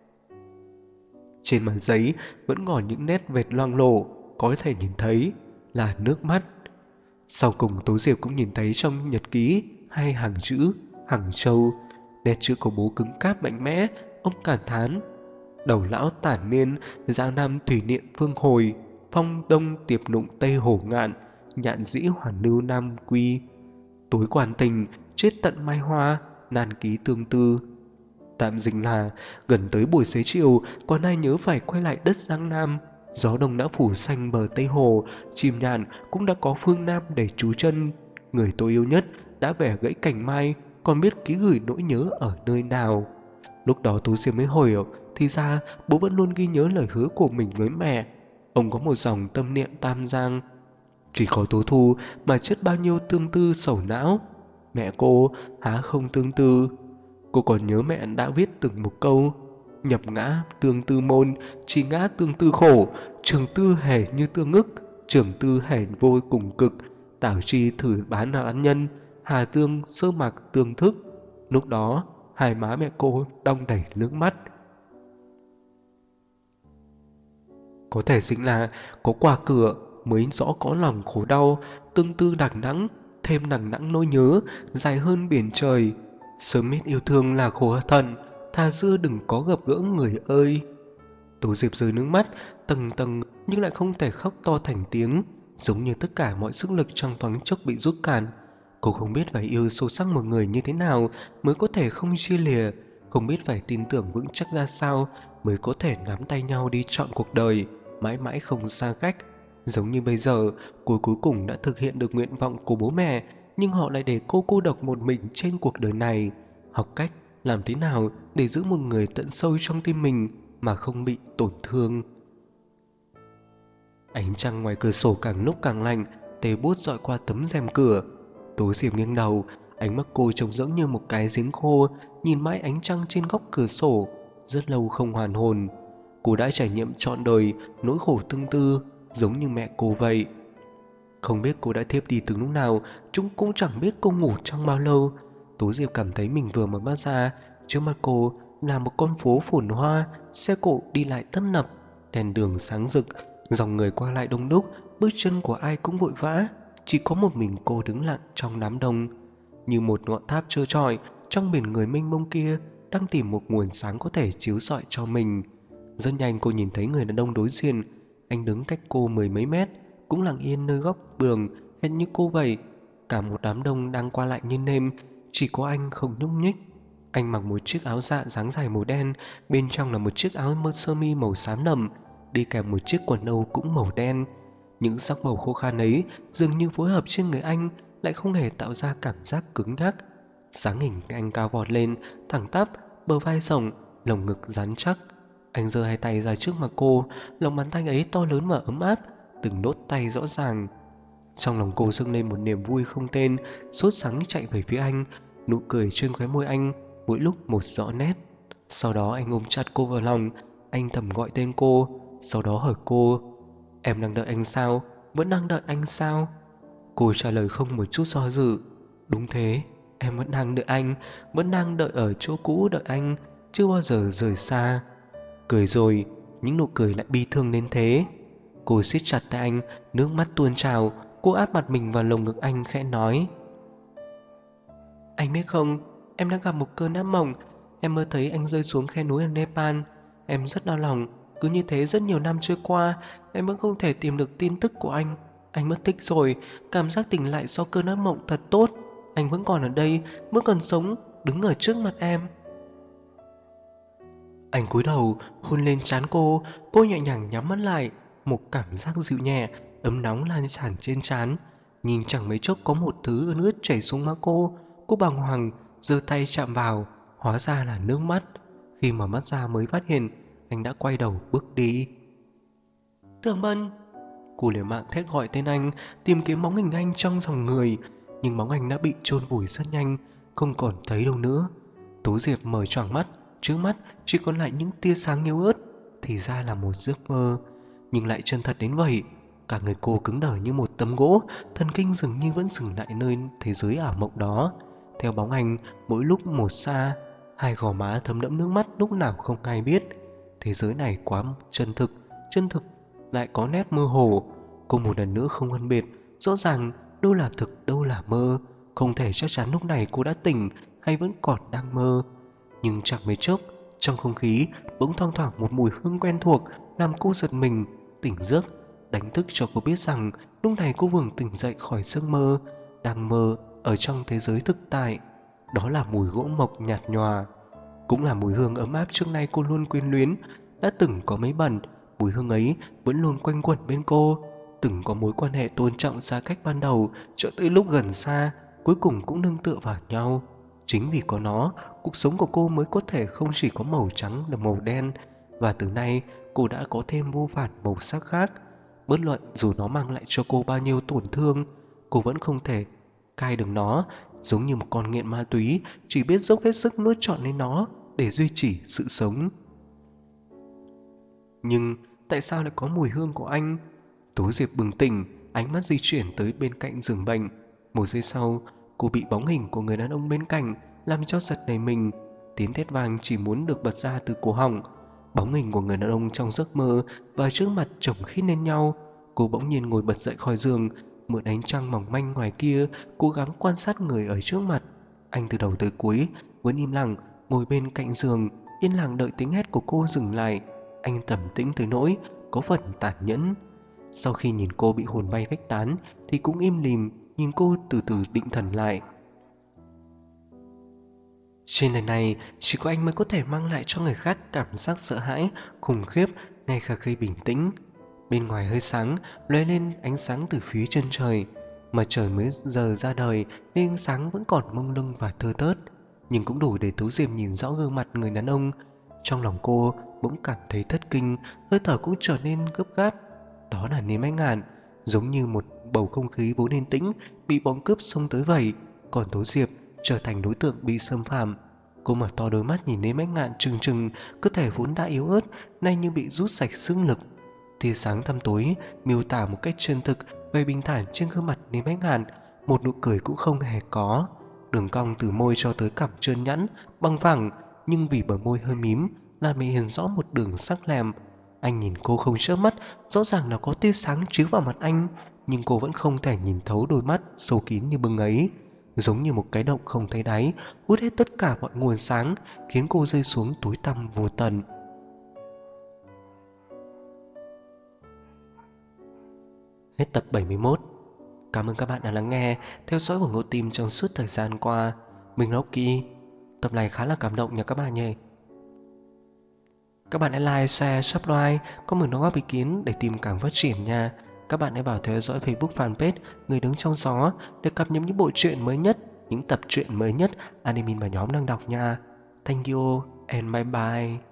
Trên mặt giấy vẫn còn những nét vệt loang lổ, có thể nhìn thấy là nước mắt. Sau cùng Tố Diệp cũng nhìn thấy trong nhật ký hai hàng chữ Hằng Châu. Nét chữ của bố cứng cáp mạnh mẽ. Ông cảm thán: đầu lão tản niên, giang nam thủy niệm phương hồi, phong đông tiệp nụng tây hổ ngạn, nhạn dĩ hoàn lưu nam quy. Tối quan tình, chết tận mai hoa, nan ký tương tư. Tạm dịch là: gần tới buổi xế chiều, còn ai nhớ phải quay lại đất Giang Nam. Gió đông đã phủ xanh bờ Tây Hồ, chim nhạn cũng đã có phương Nam để trú chân. Người tôi yêu nhất đã bẻ gãy cành mai, còn biết ký gửi nỗi nhớ ở nơi nào. Lúc đó Tú Diệp mới hiểu, thì ra bố vẫn luôn ghi nhớ lời hứa của mình với mẹ. Ông có một dòng tâm niệm tam giang. Chỉ có Tố Thu mà chất bao nhiêu tương tư sầu não. Mẹ cô há không tương tư. Cô còn nhớ mẹ đã viết từng một câu: nhập ngã tương tư môn, chỉ ngã tương tư khổ, trường tư hề như tương ức, trường tư hề vô cùng cực, tảo chi thử bán án nhân, hà tương sơ mạc tương thức. Lúc đó hai má mẹ cô đong đầy nước mắt. Có thể chính là có qua cửa mới rõ có lòng khổ đau, tương tư đằng đẵng, thêm đằng đẵng nỗi nhớ dài hơn biển trời. Sớm biết yêu thương là khổ thân, thà xưa đừng có gặp gỡ người ơi. Tố Diệp rơi nước mắt tầng tầng, nhưng lại không thể khóc to thành tiếng, giống như tất cả mọi sức lực trong thoáng chốc bị rút cạn. Cô không biết phải yêu sâu sắc một người như thế nào mới có thể không chia lìa, không biết phải tin tưởng vững chắc ra sao mới có thể nắm tay nhau đi trọn cuộc đời, mãi mãi không xa cách. Giống như bây giờ, cô cuối cùng đã thực hiện được nguyện vọng của bố mẹ, nhưng họ lại để cô độc một mình trên cuộc đời này. Học cách làm thế nào để giữ một người tận sâu trong tim mình mà không bị tổn thương. Ánh trăng ngoài cửa sổ càng lúc càng lạnh, tê buốt dọi qua tấm rèm cửa. Tố Diệp nghiêng đầu, ánh mắt cô trông rỗng như một cái giếng khô, nhìn mãi ánh trăng trên góc cửa sổ, rất lâu không hoàn hồn. Cô đã trải nghiệm trọn đời nỗi khổ tương tư, giống như mẹ cô vậy. Không biết cô đã thiếp đi từ lúc nào, chúng cũng chẳng biết cô ngủ trong bao lâu. Tố Diệp cảm thấy mình vừa mở mắt ra, trước mặt cô là một con phố phồn hoa, xe cộ đi lại tấp nập, đèn đường sáng rực, dòng người qua lại đông đúc, bước chân của ai cũng vội vã, chỉ có một mình cô đứng lặng trong đám đông, như một ngọn tháp trơ trọi trong biển người mênh mông kia, đang tìm một nguồn sáng có thể chiếu rọi cho mình. Rất nhanh cô nhìn thấy người đàn ông đối diện, anh đứng cách cô mười mấy mét, cũng lặng yên nơi góc đường, hệt như cô vậy. Cả một đám đông đang qua lại như nêm, chỉ có anh không nhúc nhích. Anh mặc một chiếc áo dạ dáng dài màu đen, bên trong là một chiếc áo sơ mi màu xám nậm, đi kèm một chiếc quần âu cũng màu đen. Những sắc màu khô khan ấy dường như phối hợp trên người anh, lại không hề tạo ra cảm giác cứng nhắc. Dáng hình anh cao vọt lên, thẳng tắp, bờ vai rộng, lồng ngực rắn chắc. Anh giơ hai tay ra trước mặt cô, lòng bàn tay ấy to lớn và ấm áp, từng đốt tay rõ ràng. Trong lòng cô dâng lên một niềm vui không tên, sốt sắng chạy về phía anh, nụ cười trên khóe môi anh mỗi lúc một rõ nét. Sau đó anh ôm chặt cô vào lòng, anh thầm gọi tên cô, sau đó hỏi cô: em đang đợi anh sao? Vẫn đang đợi anh sao? Cô trả lời không một chút do dự: đúng thế, em vẫn đang đợi anh, vẫn đang đợi ở chỗ cũ đợi anh, chưa bao giờ rời xa. Cười rồi, những nụ cười lại bi thương đến thế. Cô siết chặt tay anh, nước mắt tuôn trào. Cô áp mặt mình vào lồng ngực anh khẽ nói: anh biết không, em đã gặp một cơn ác mộng. Em mơ thấy anh rơi xuống khe núi ở Nepal. Em rất đau lòng. Cứ như thế rất nhiều năm trôi qua, em vẫn không thể tìm được tin tức của anh. Anh mất tích rồi. Cảm giác tỉnh lại sau cơn ác mộng thật tốt. Anh vẫn còn ở đây, vẫn còn sống. đứng ở trước mặt em. Anh cúi đầu hôn lên trán cô nhẹ nhàng nhắm mắt lại, một cảm giác dịu nhẹ, ấm nóng lan tràn trên trán. Nhìn chẳng mấy chốc có một thứ ướt ướt chảy xuống má cô bàng hoàng giơ tay chạm vào, hóa ra là nước mắt. Khi mở mắt ra mới phát hiện anh đã quay đầu bước đi. Tưởng Bân! Cô liều mạng thét gọi tên anh, tìm kiếm bóng hình anh trong dòng người, nhưng bóng anh đã bị chôn vùi rất nhanh, không còn thấy đâu nữa. Tố Diệp mở choàng mắt, trước mắt chỉ còn lại những tia sáng yếu ớt. Thì ra là một giấc mơ, nhưng lại chân thật đến vậy. Cả người cô cứng đờ như một tấm gỗ, thần kinh dường như vẫn dừng lại nơi thế giới ảo mộng đó. Theo bóng anh mỗi lúc một xa, hai gò má thấm đẫm nước mắt lúc nào không ai biết. Thế giới này quá chân thực lại có nét mơ hồ. Cô một lần nữa không phân biệt rõ ràng đâu là thực đâu là mơ, không thể chắc chắn lúc này cô đã tỉnh hay vẫn còn đang mơ. Nhưng chẳng mấy chốc, trong không khí bỗng thoang thoảng một mùi hương quen thuộc, làm cô giật mình, tỉnh giấc, đánh thức cho cô biết rằng lúc này cô vừa tỉnh dậy khỏi giấc mơ, đang mơ ở trong thế giới thực tại. Đó là mùi gỗ mộc nhạt nhòa, cũng là mùi hương ấm áp trước nay cô luôn quyến luyến. Đã từng có mấy bận, mùi hương ấy vẫn luôn quanh quẩn bên cô. Từng có mối quan hệ tôn trọng xa cách ban đầu, cho tới lúc gần xa, cuối cùng cũng nương tựa vào nhau. Chính vì có nó, cuộc sống của cô mới có thể không chỉ có màu trắng và màu đen. Và từ nay cô đã có thêm vô vàn màu sắc khác. Bất luận dù nó mang lại cho cô bao nhiêu tổn thương, cô vẫn không thể cai được nó. Giống như một con nghiện ma túy, chỉ biết dốc hết sức nuốt trọn lấy nó để duy trì sự sống. Nhưng tại sao lại có mùi hương của anh? Tố Diệp bừng tỉnh, ánh mắt di chuyển tới bên cạnh giường bệnh. Một giây sau, cô bị bóng hình của người đàn ông bên cạnh làm cho giật nảy mình. Tiếng thét vang chỉ muốn được bật ra từ cổ họng. Bóng hình của người đàn ông trong giấc mơ và trước mặt chồng khít lên nhau. Cô bỗng nhiên ngồi bật dậy khỏi giường, mượn ánh trăng mỏng manh ngoài kia, cố gắng quan sát người ở trước mặt. Anh từ đầu tới cuối vẫn im lặng ngồi bên cạnh giường, yên lặng đợi tiếng hét của cô dừng lại. Anh trầm tĩnh tới nỗi có phần tàn nhẫn. Sau khi nhìn cô bị hồn bay phách tán thì cũng im lìm nhìn cô từ từ định thần lại. Trên đời này chỉ có anh mới có thể mang lại cho người khác cảm giác sợ hãi, khủng khiếp ngay cả khi bình tĩnh. Bên ngoài hơi sáng lóe lên ánh sáng từ phía chân trời. Mà trời mới giờ ra đời nên ánh sáng vẫn còn mông lung và thưa thớt, nhưng cũng đủ để Tố Diệp nhìn rõ gương mặt người đàn ông. Trong lòng cô bỗng cảm thấy thất kinh, hơi thở cũng trở nên gấp gáp. Đó là Niêm Ánh Ngạn, giống như một bầu không khí vốn yên tĩnh bị bọn cướp xông tới vậy. Còn Tố Diệp trở thành đối tượng bị xâm phạm. Cô mở to đôi mắt nhìn Niêm Ánh Ngạn trừng trừng, cơ thể vốn đã yếu ớt nay như bị rút sạch sức lực. Tia sáng tăm tối miêu tả một cách chân thực về bình thản trên gương mặt Niêm Ánh Ngạn, một nụ cười cũng không hề có. Đường cong từ môi cho tới cằm trơn nhẵn, bằng phẳng, nhưng vì bờ môi hơi mím làm hiện rõ một đường sắc lẹm. Anh nhìn cô không chớp mắt, rõ ràng là có tia sáng chiếu vào mặt anh, nhưng cô vẫn không thể nhìn thấu đôi mắt sâu kín như bưng ấy. Giống như một cái động không thấy đáy, hút hết tất cả mọi nguồn sáng, khiến cô rơi xuống tối tăm vô tận. Hết tập 71. Cảm ơn các bạn đã lắng nghe, theo dõi của Ngô Tim trong suốt thời gian qua. Mình là Rocky. Tập này khá là cảm động nha các bạn nhé. Các bạn hãy like, share, subscribe, comment đóng góp ý kiến để team càng phát triển nha. Các bạn hãy vào theo dõi Facebook fanpage Người Đứng Trong Gió để cập nhật những bộ truyện mới nhất, những tập truyện mới nhất anime mà nhóm đang đọc nha. Thank you and bye bye.